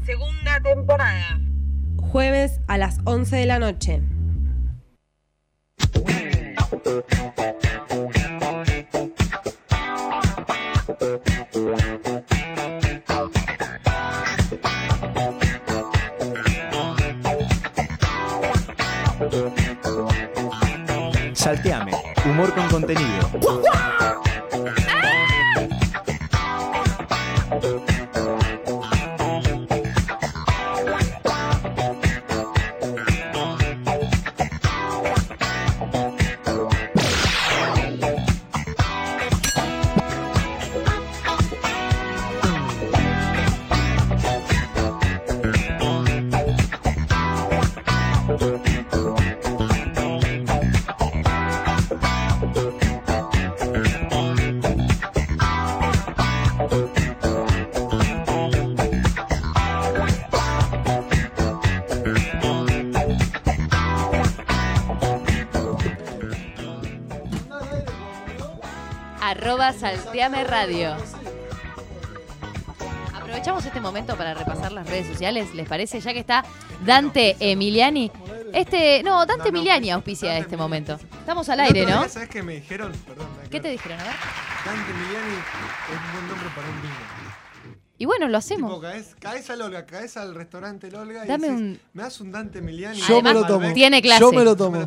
Jueves a las 11 de la noche. Salteame, humor con contenido. @Salteame Radio. Aprovechamos este momento para repasar las redes sociales, ¿les parece? Ya que está Dante Emiliani. Dante Emiliani auspicia este momento. Estamos al aire, ¿no? ¿Sabes qué me dijeron? Perdón. ¿Qué te dijeron? A ver. Dante Emiliani es un buen nombre para un vino. Y bueno, lo hacemos. Tipo, caes a Olga, caes al restaurante El Olga y Dame decís, ¿me das un Dante Emiliani? Yo me lo tomo. Tiene clase. Yo me lo tomo.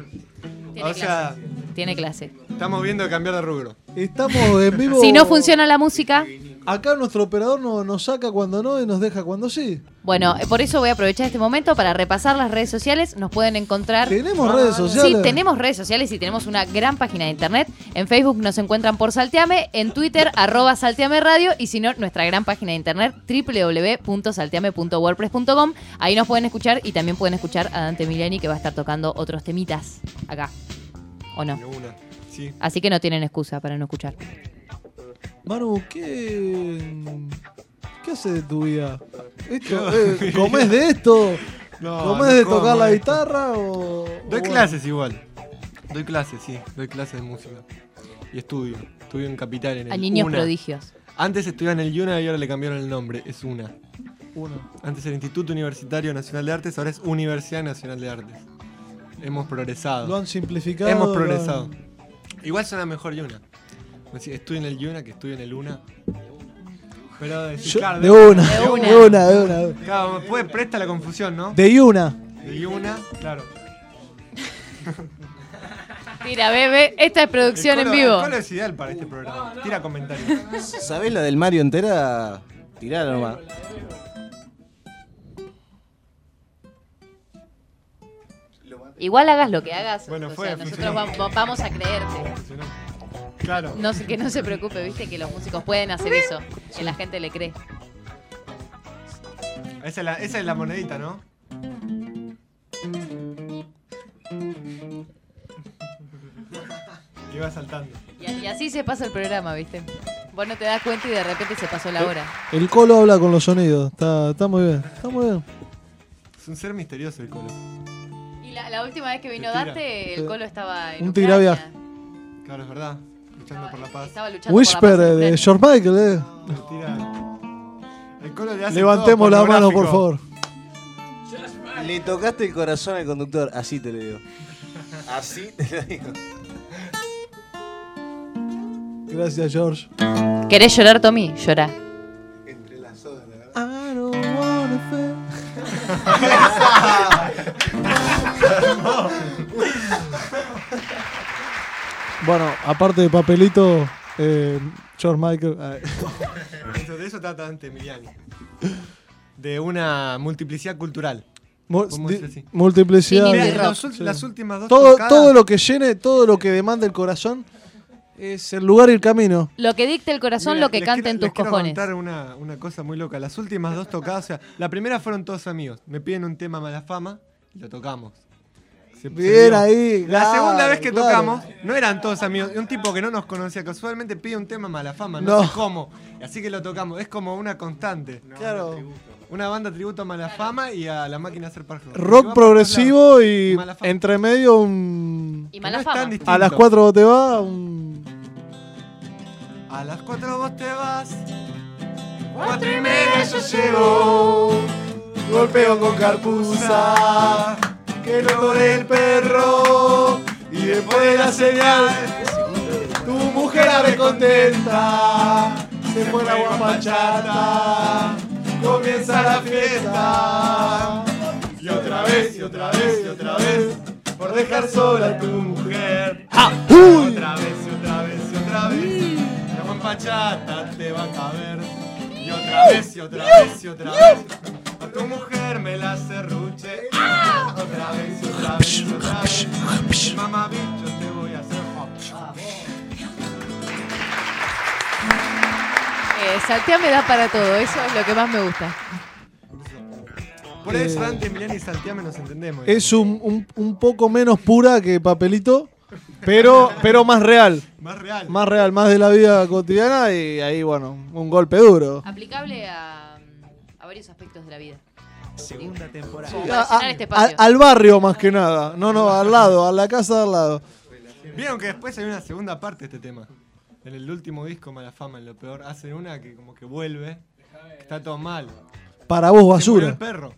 Tiene clase. Estamos viendo de cambiar de rubro. Estamos en vivo. Si no funciona la música. Acá nuestro operador nos saca cuando no y nos deja cuando sí. Bueno, por eso voy a aprovechar este momento para repasar las redes sociales. Nos pueden encontrar. ¿Tenemos redes sociales? Sí, tenemos redes sociales y tenemos una gran página de internet. En Facebook nos encuentran por Salteame, en Twitter @Salteame Radio y si no, nuestra gran página de internet www.salteame.wordpress.com. Ahí nos pueden escuchar y también pueden escuchar a Dante Emiliani que va a estar tocando otros temitas acá. ¿O no? Sí. Así que no tienen excusa para no escuchar. Manu, ¿qué haces de tu vida? ¿Comés de esto? ¿Comés de tocar la guitarra o...? Doy clases igual. Doy clases, sí. Doy clases de música. Y estudio. Estudio en Capital, en el A niños UNA. prodigios. Antes estudiaba en el UNA y ahora le cambiaron el nombre. Es UNA. Antes era Instituto Universitario Nacional de Artes, ahora es Universidad Nacional de Artes. Hemos progresado. Lo han simplificado. Hemos progresado. Igual suena mejor UNA. Estudio en el UNA que estudio en el UNA. Pero de una. Claro, presta la confusión, ¿no? De una. De una, claro. Tira, bebé, esta es producción en vivo. El Colo es ideal para este programa. Tira comentarios. ¿Sabés la del Mario entera? Tirala nomás. Igual hagas lo que hagas. Bueno, nosotros vamos a creerte. Claro. Que no se preocupe, viste que los músicos pueden hacer eso. Que la gente le cree. Esa es la monedita, ¿no? Que va saltando. Y así se pasa el programa, viste. Vos no te das cuenta y de repente se pasó la hora. El Colo habla con los sonidos. Está muy bien. Está muy bien. Es un ser misterioso el Colo. Y la última vez que vino Dante, el Colo estaba en un tiraviaje. Claro, es verdad. Luchando por la paz. Whisper de George Michael, El Colo le hace Levantemos la mano, por favor. Le tocaste el corazón al conductor, así te lo digo. Así te lo digo. Gracias, George. ¿Querés llorar, Tommy? Llorá. Entre las olas, ¿verdad? I don't wanna fail. Bueno, aparte de Papelito, George Michael. De eso trata Dante Emiliani. De una multiplicidad cultural. Podemos decir así. Multiplicidad. Mira, de rap, las últimas dos todo, tocadas. todo lo que llene, todo lo que demanda el corazón es el lugar y el camino. Lo que dicta el corazón, Mira, lo que les canta quiero- en tus les quiero cojones. contar una cosa muy loca. Las últimas dos tocadas, o sea, la primera fueron todos amigos. Me piden un tema Mala Fama y lo tocamos. Se Bien dio. ahí, La claro, segunda vez que claro. tocamos, no eran todos amigos. Un tipo que no nos conocía casualmente pide un tema Mala Fama. No, No. sé cómo. Así que lo tocamos. Es como una constante. Claro. Una banda tributo a Mala Fama y a La Máquina Hacer Parjo. Rock progresivo y Mala Fama. entre medio un... Y Mala no es tan Fama. distinto. A las 4 te va un... A las 4 vos te vas. 4:30 yo llego. Golpeo con carpuza, que loco del perro, y después de la señal, tu mujer abre contenta, se fue la guapachata, comienza la fiesta, y otra vez, y otra vez, y otra vez, por dejar sola a tu mujer. Otra vez, y otra vez, y otra vez. La guapachata te va a caber. Y otra vez, y otra vez, y otra vez. A tu mujer me la serruche. Otra vez, y otra vez, y otra vez. Mamá bicho te voy a hacer Salteame da para todo, eso es lo que más me gusta. Por eso Dante, Milán y Salteame nos entendemos. Es un poco menos pura que Papelito, pero más real. Más real. Más real, más de la vida cotidiana y ahí, bueno, un golpe duro. Aplicable a varios aspectos de la vida. Segunda temporada. Como para llenar este espacio. Al barrio más que nada. No, al lado, a la casa de al lado. Vieron que después hay una segunda parte de este tema. En el último disco, Mala Fama, en lo peor, hacen una que como que vuelve, que está todo mal. Para vos, Se murió basura. el perro.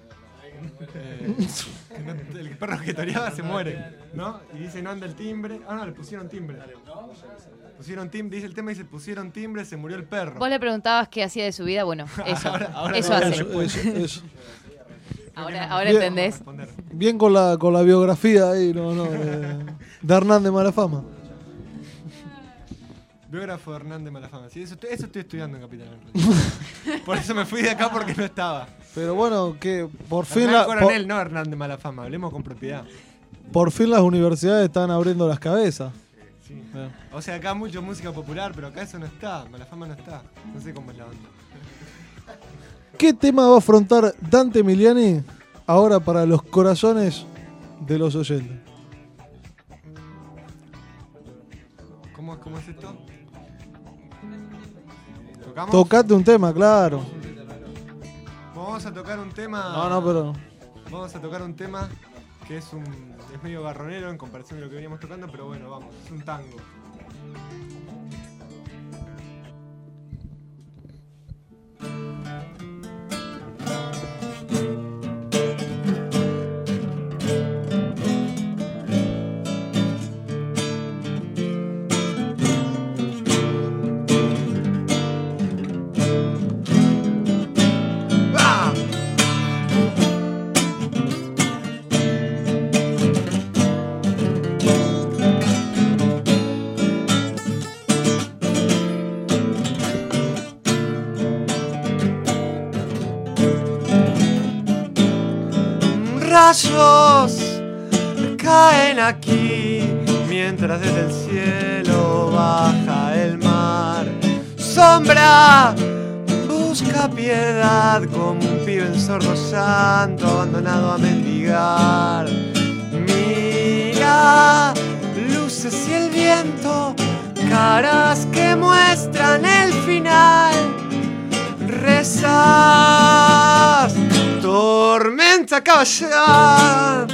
El perro que toreaba se muere, ¿no? Y dice, no anda el timbre. Ah, no, le pusieron timbre. Pusieron timbre, dice el tema, dice, pusieron timbre, se murió el perro. Vos le preguntabas qué hacía de su vida, bueno, eso. Ahora eso no, hace. Eso. Ahora Bien. entendés. Bien con la biografía ahí, de Hernán de Malafama. Biógrafo de Hernán de Malafama. Sí, eso estoy estudiando en Capital. En realidad. Por eso me fui de acá porque no estaba. Pero bueno, que por fin Hernán Coronel, no Hernán de Malafama. Hablemos con propiedad. por fin las universidades están abriendo las cabezas. Sí. O sea, acá mucho música popular, pero acá eso no está. Malafama no está. No sé cómo es la onda. ¿Qué tema va a afrontar Dante Emiliani ahora para los corazones de los oyentes? ¿Cómo es esto? ¿Tocamos? Tocate un tema, claro. Vamos a tocar un tema. No, pero... Vamos a tocar un tema que es medio garronero en comparación de lo que veníamos tocando, pero bueno, vamos, es un tango. Rayos caen aquí mientras desde el cielo baja el mar. Sombra busca piedad como un pibe en sordo llanto abandonado a mendigar. Mira luces y el viento, caras que muestran el final. Rezas, tormenta caballada.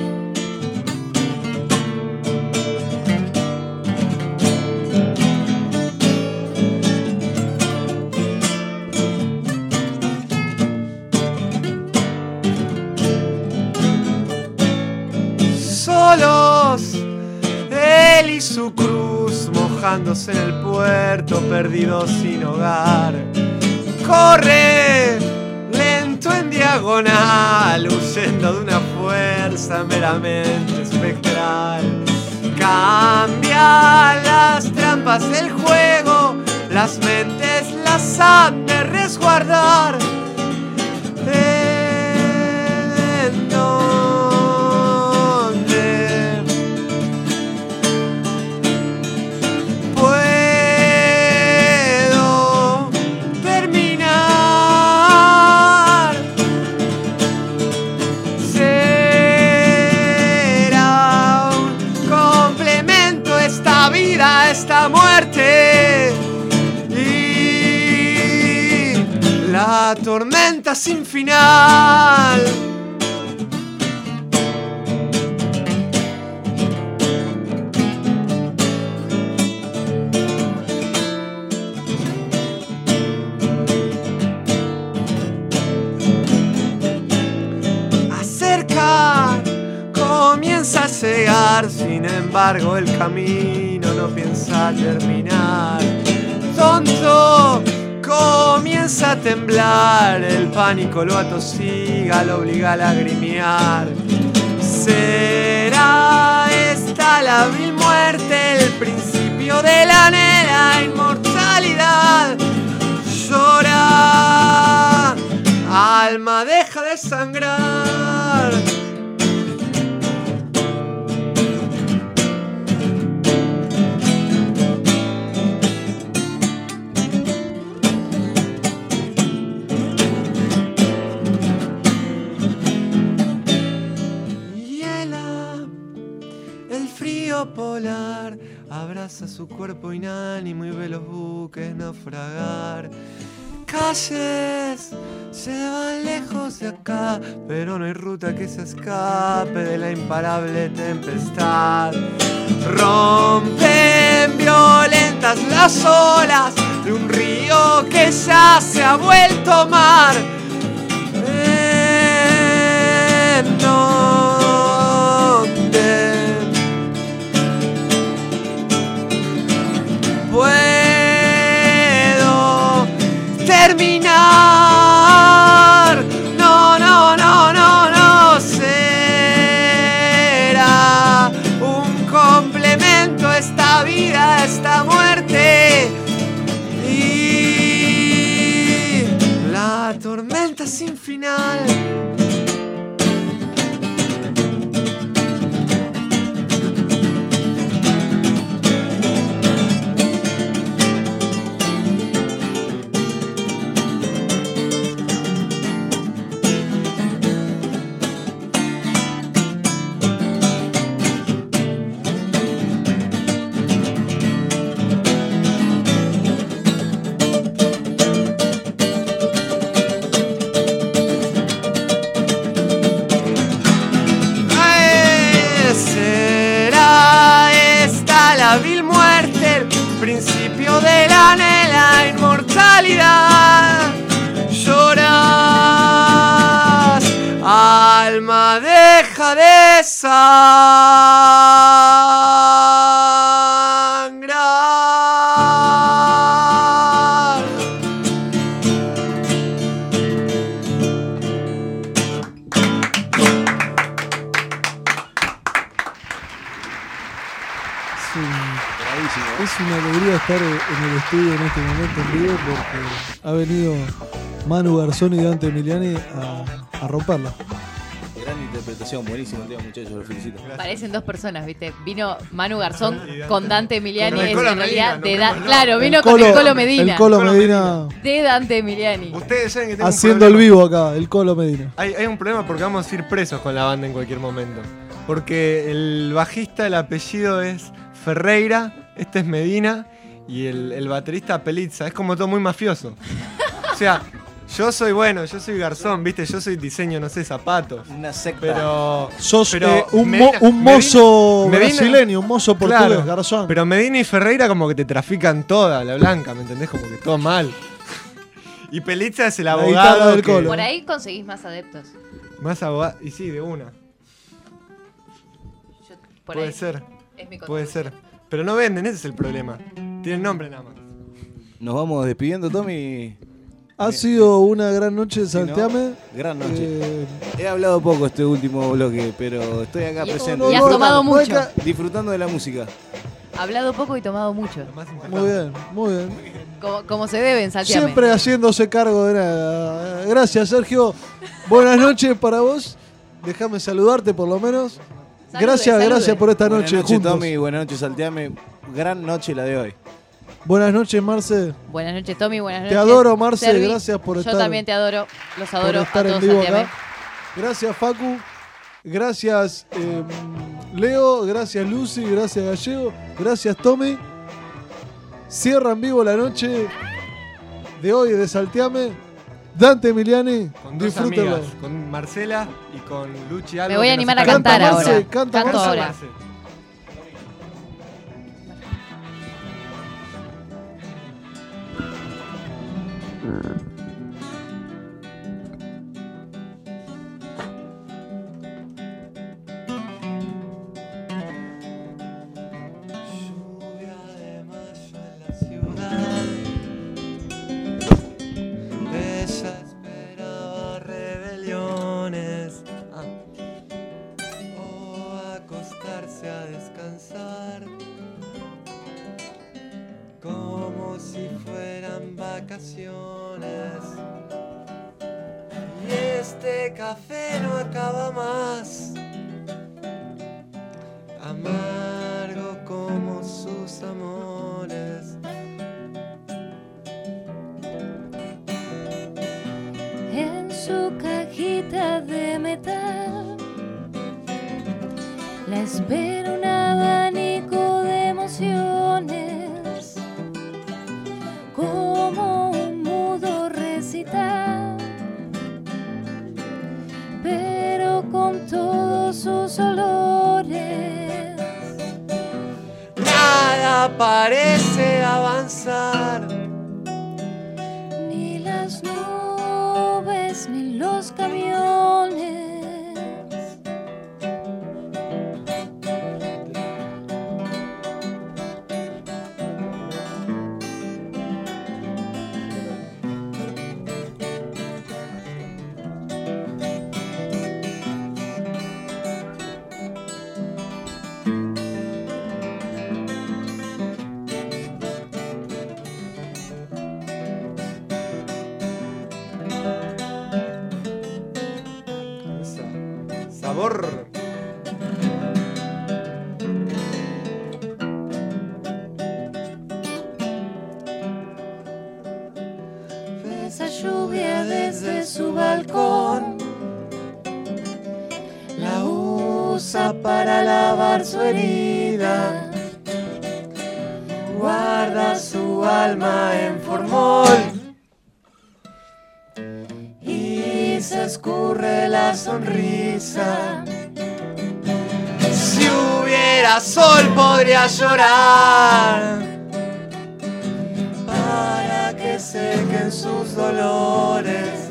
Solos, él y su cruz mojándose en el puerto, perdidos sin hogar. Corre lento en diagonal, huyendo de una fuerza meramente espectral. Cambia las trampas del juego, las mentes las han de resguardar. vida, esta muerte y la tormenta sin final. Comienza a cegar, sin embargo el camino no piensa terminar. Tonto, comienza a temblar, el pánico lo atosiga, lo obliga a lagrimear. ¿Será esta la vil muerte, el principio de la anhela inmortalidad? Llora, alma, deja de sangrar. Polar abraza su cuerpo inánimo y ve los buques naufragar. Calles se van lejos de acá, pero no hay ruta que se escape de la imparable tempestad. Rompen violentas las olas de un río que ya se ha vuelto mar. Puedo terminar. No, no, no, no, no. Será un complemento esta vida, esta muerte y la tormenta sin final. De la anhela inmortalidad, lloras, alma, deja de sangrar. Es una alegría estar en el estudio en este momento en vivo porque ha venido Manu Garzón y Dante Emiliani a romperla. Gran interpretación, buenísimo el tema, muchachos, los felicito. Gracias. Parecen dos personas, ¿viste? Vino Manu Garzón con Dante Emiliani. Con el Colo Medina, claro, vino con el Colo Medina. El Colo Medina. De Dante Emiliani. Ustedes saben que tengo haciendo el vivo acá, el Colo Medina. Hay un problema porque vamos a ir presos con la banda en cualquier momento. Porque el bajista, el apellido es Ferreira, este es Medina y el baterista Pelizza. Es como todo muy mafioso. O sea, yo soy Garzón, ¿viste? Yo soy diseño, no sé, zapatos. Una secta. Pero sos un Medina, mozo brasileño, un mozo portugués, claro, Garzón. Pero Medina y Ferreira como que te trafican toda la blanca, ¿me entendés? Como que todo mal. Y Pelizza es el abogado del Colo. Por ahí conseguís más adeptos. Más abogado. Y sí, de una. Puede ser. Puede ser. Pero no venden, ese es el problema. Tienen nombre nada más. Nos vamos despidiendo, Tommy. Ha sido una gran noche de Salteame. ¿No? Gran noche. He hablado poco este último bloque, pero estoy acá presente. Y has tomado mucho. Disfrutando de la música. Hablado poco y tomado mucho. Muy bien, muy bien. Como se debe en Salteame. Siempre haciéndose cargo de nada. Gracias, Sergio. Buenas noches para vos. Déjame saludarte por lo menos. Gracias por esta noche juntos. Buenas noches, juntos. Tommy. Buenas noches, Salteame. Gran noche la de hoy. Buenas noches, Marce. Buenas noches, Tommy. Buenas noches. Te adoro, Marce. Servi. Gracias por estar. Yo también te adoro. Los adoro por estar a todos, en vivo Salteame. acá. Gracias, Facu. Gracias, Leo, gracias Lucy, gracias Gallego, gracias Tommy. Cierra en vivo la noche de hoy de Salteame. Dante Emiliani, Con dos disfrútenlo. amigas, con Marcela y con Luchi Alba. Me voy a que animar nos a están cantar cantando. ahora. Canta Canto Marce. ahora. Marce. Ella esperaba rebeliones o acostarse a descansar como si fueran vacaciones. Y este café no acaba más, amargo como sus amores. En su cajita de metal la espera un abanico de emociones, como un mudo recital, pero con todos sus olores. Nada parece avanzar. Ni las nubes ni los camiones. Sabor. Esa lluvia desde su balcón la usa para lavar su herida. Guarda su alma en formol y se escurre la sonrisa. Si hubiera sol podría llorar para que sequen sus dolores.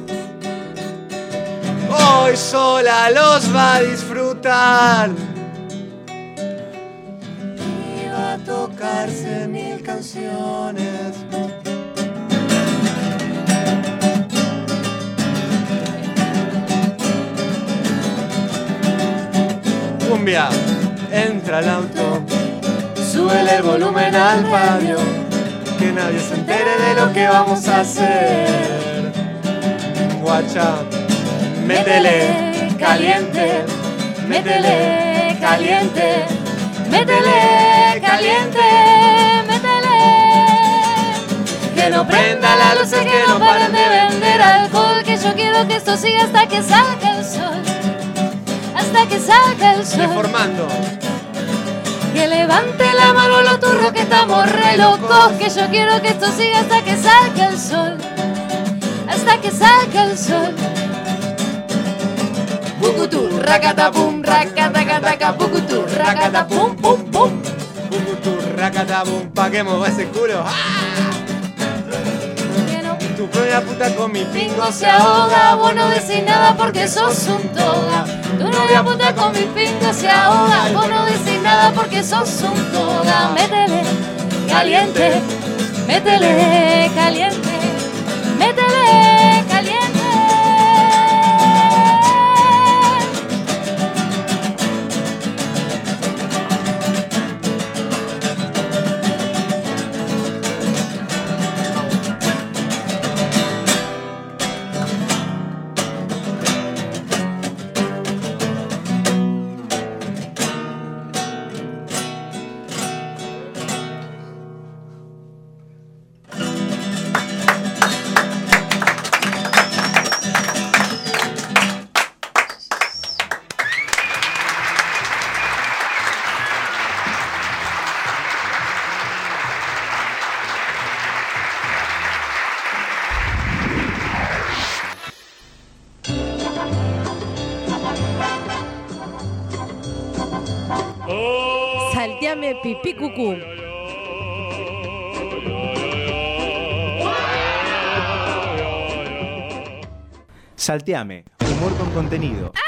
Hoy sola los va a disfrutar y va a tocarse 1000 canciones. Cumbia, entra al auto, súbele el volumen al radio, que nadie se entere de lo que vamos a hacer. Guacha, métele caliente, métele caliente, métele caliente, métele. Que no prenda la luz, que no paren de vender alcohol, que yo quiero que esto siga hasta que salga el sol. Hasta que salga el sol. Reformando. Que levante la mano los turros que estamos re locos, que yo quiero que esto siga hasta que salga el sol. Hasta que salga el sol. Pucutú, racatapum, racatacataca, pucutú, racatapum, pum, pum. Pucutú, racatapum, pa' que mueva ese culo. Tu propia puta con mi pingo Se ahoga, vos no decís nada porque sos un toga. Tu novia puta con mi pingo se ahoga, vos no decís nada porque sos un toga. Métele caliente, métele caliente, métele caliente. Salteame pipí cucú. Salteame, humor con contenido.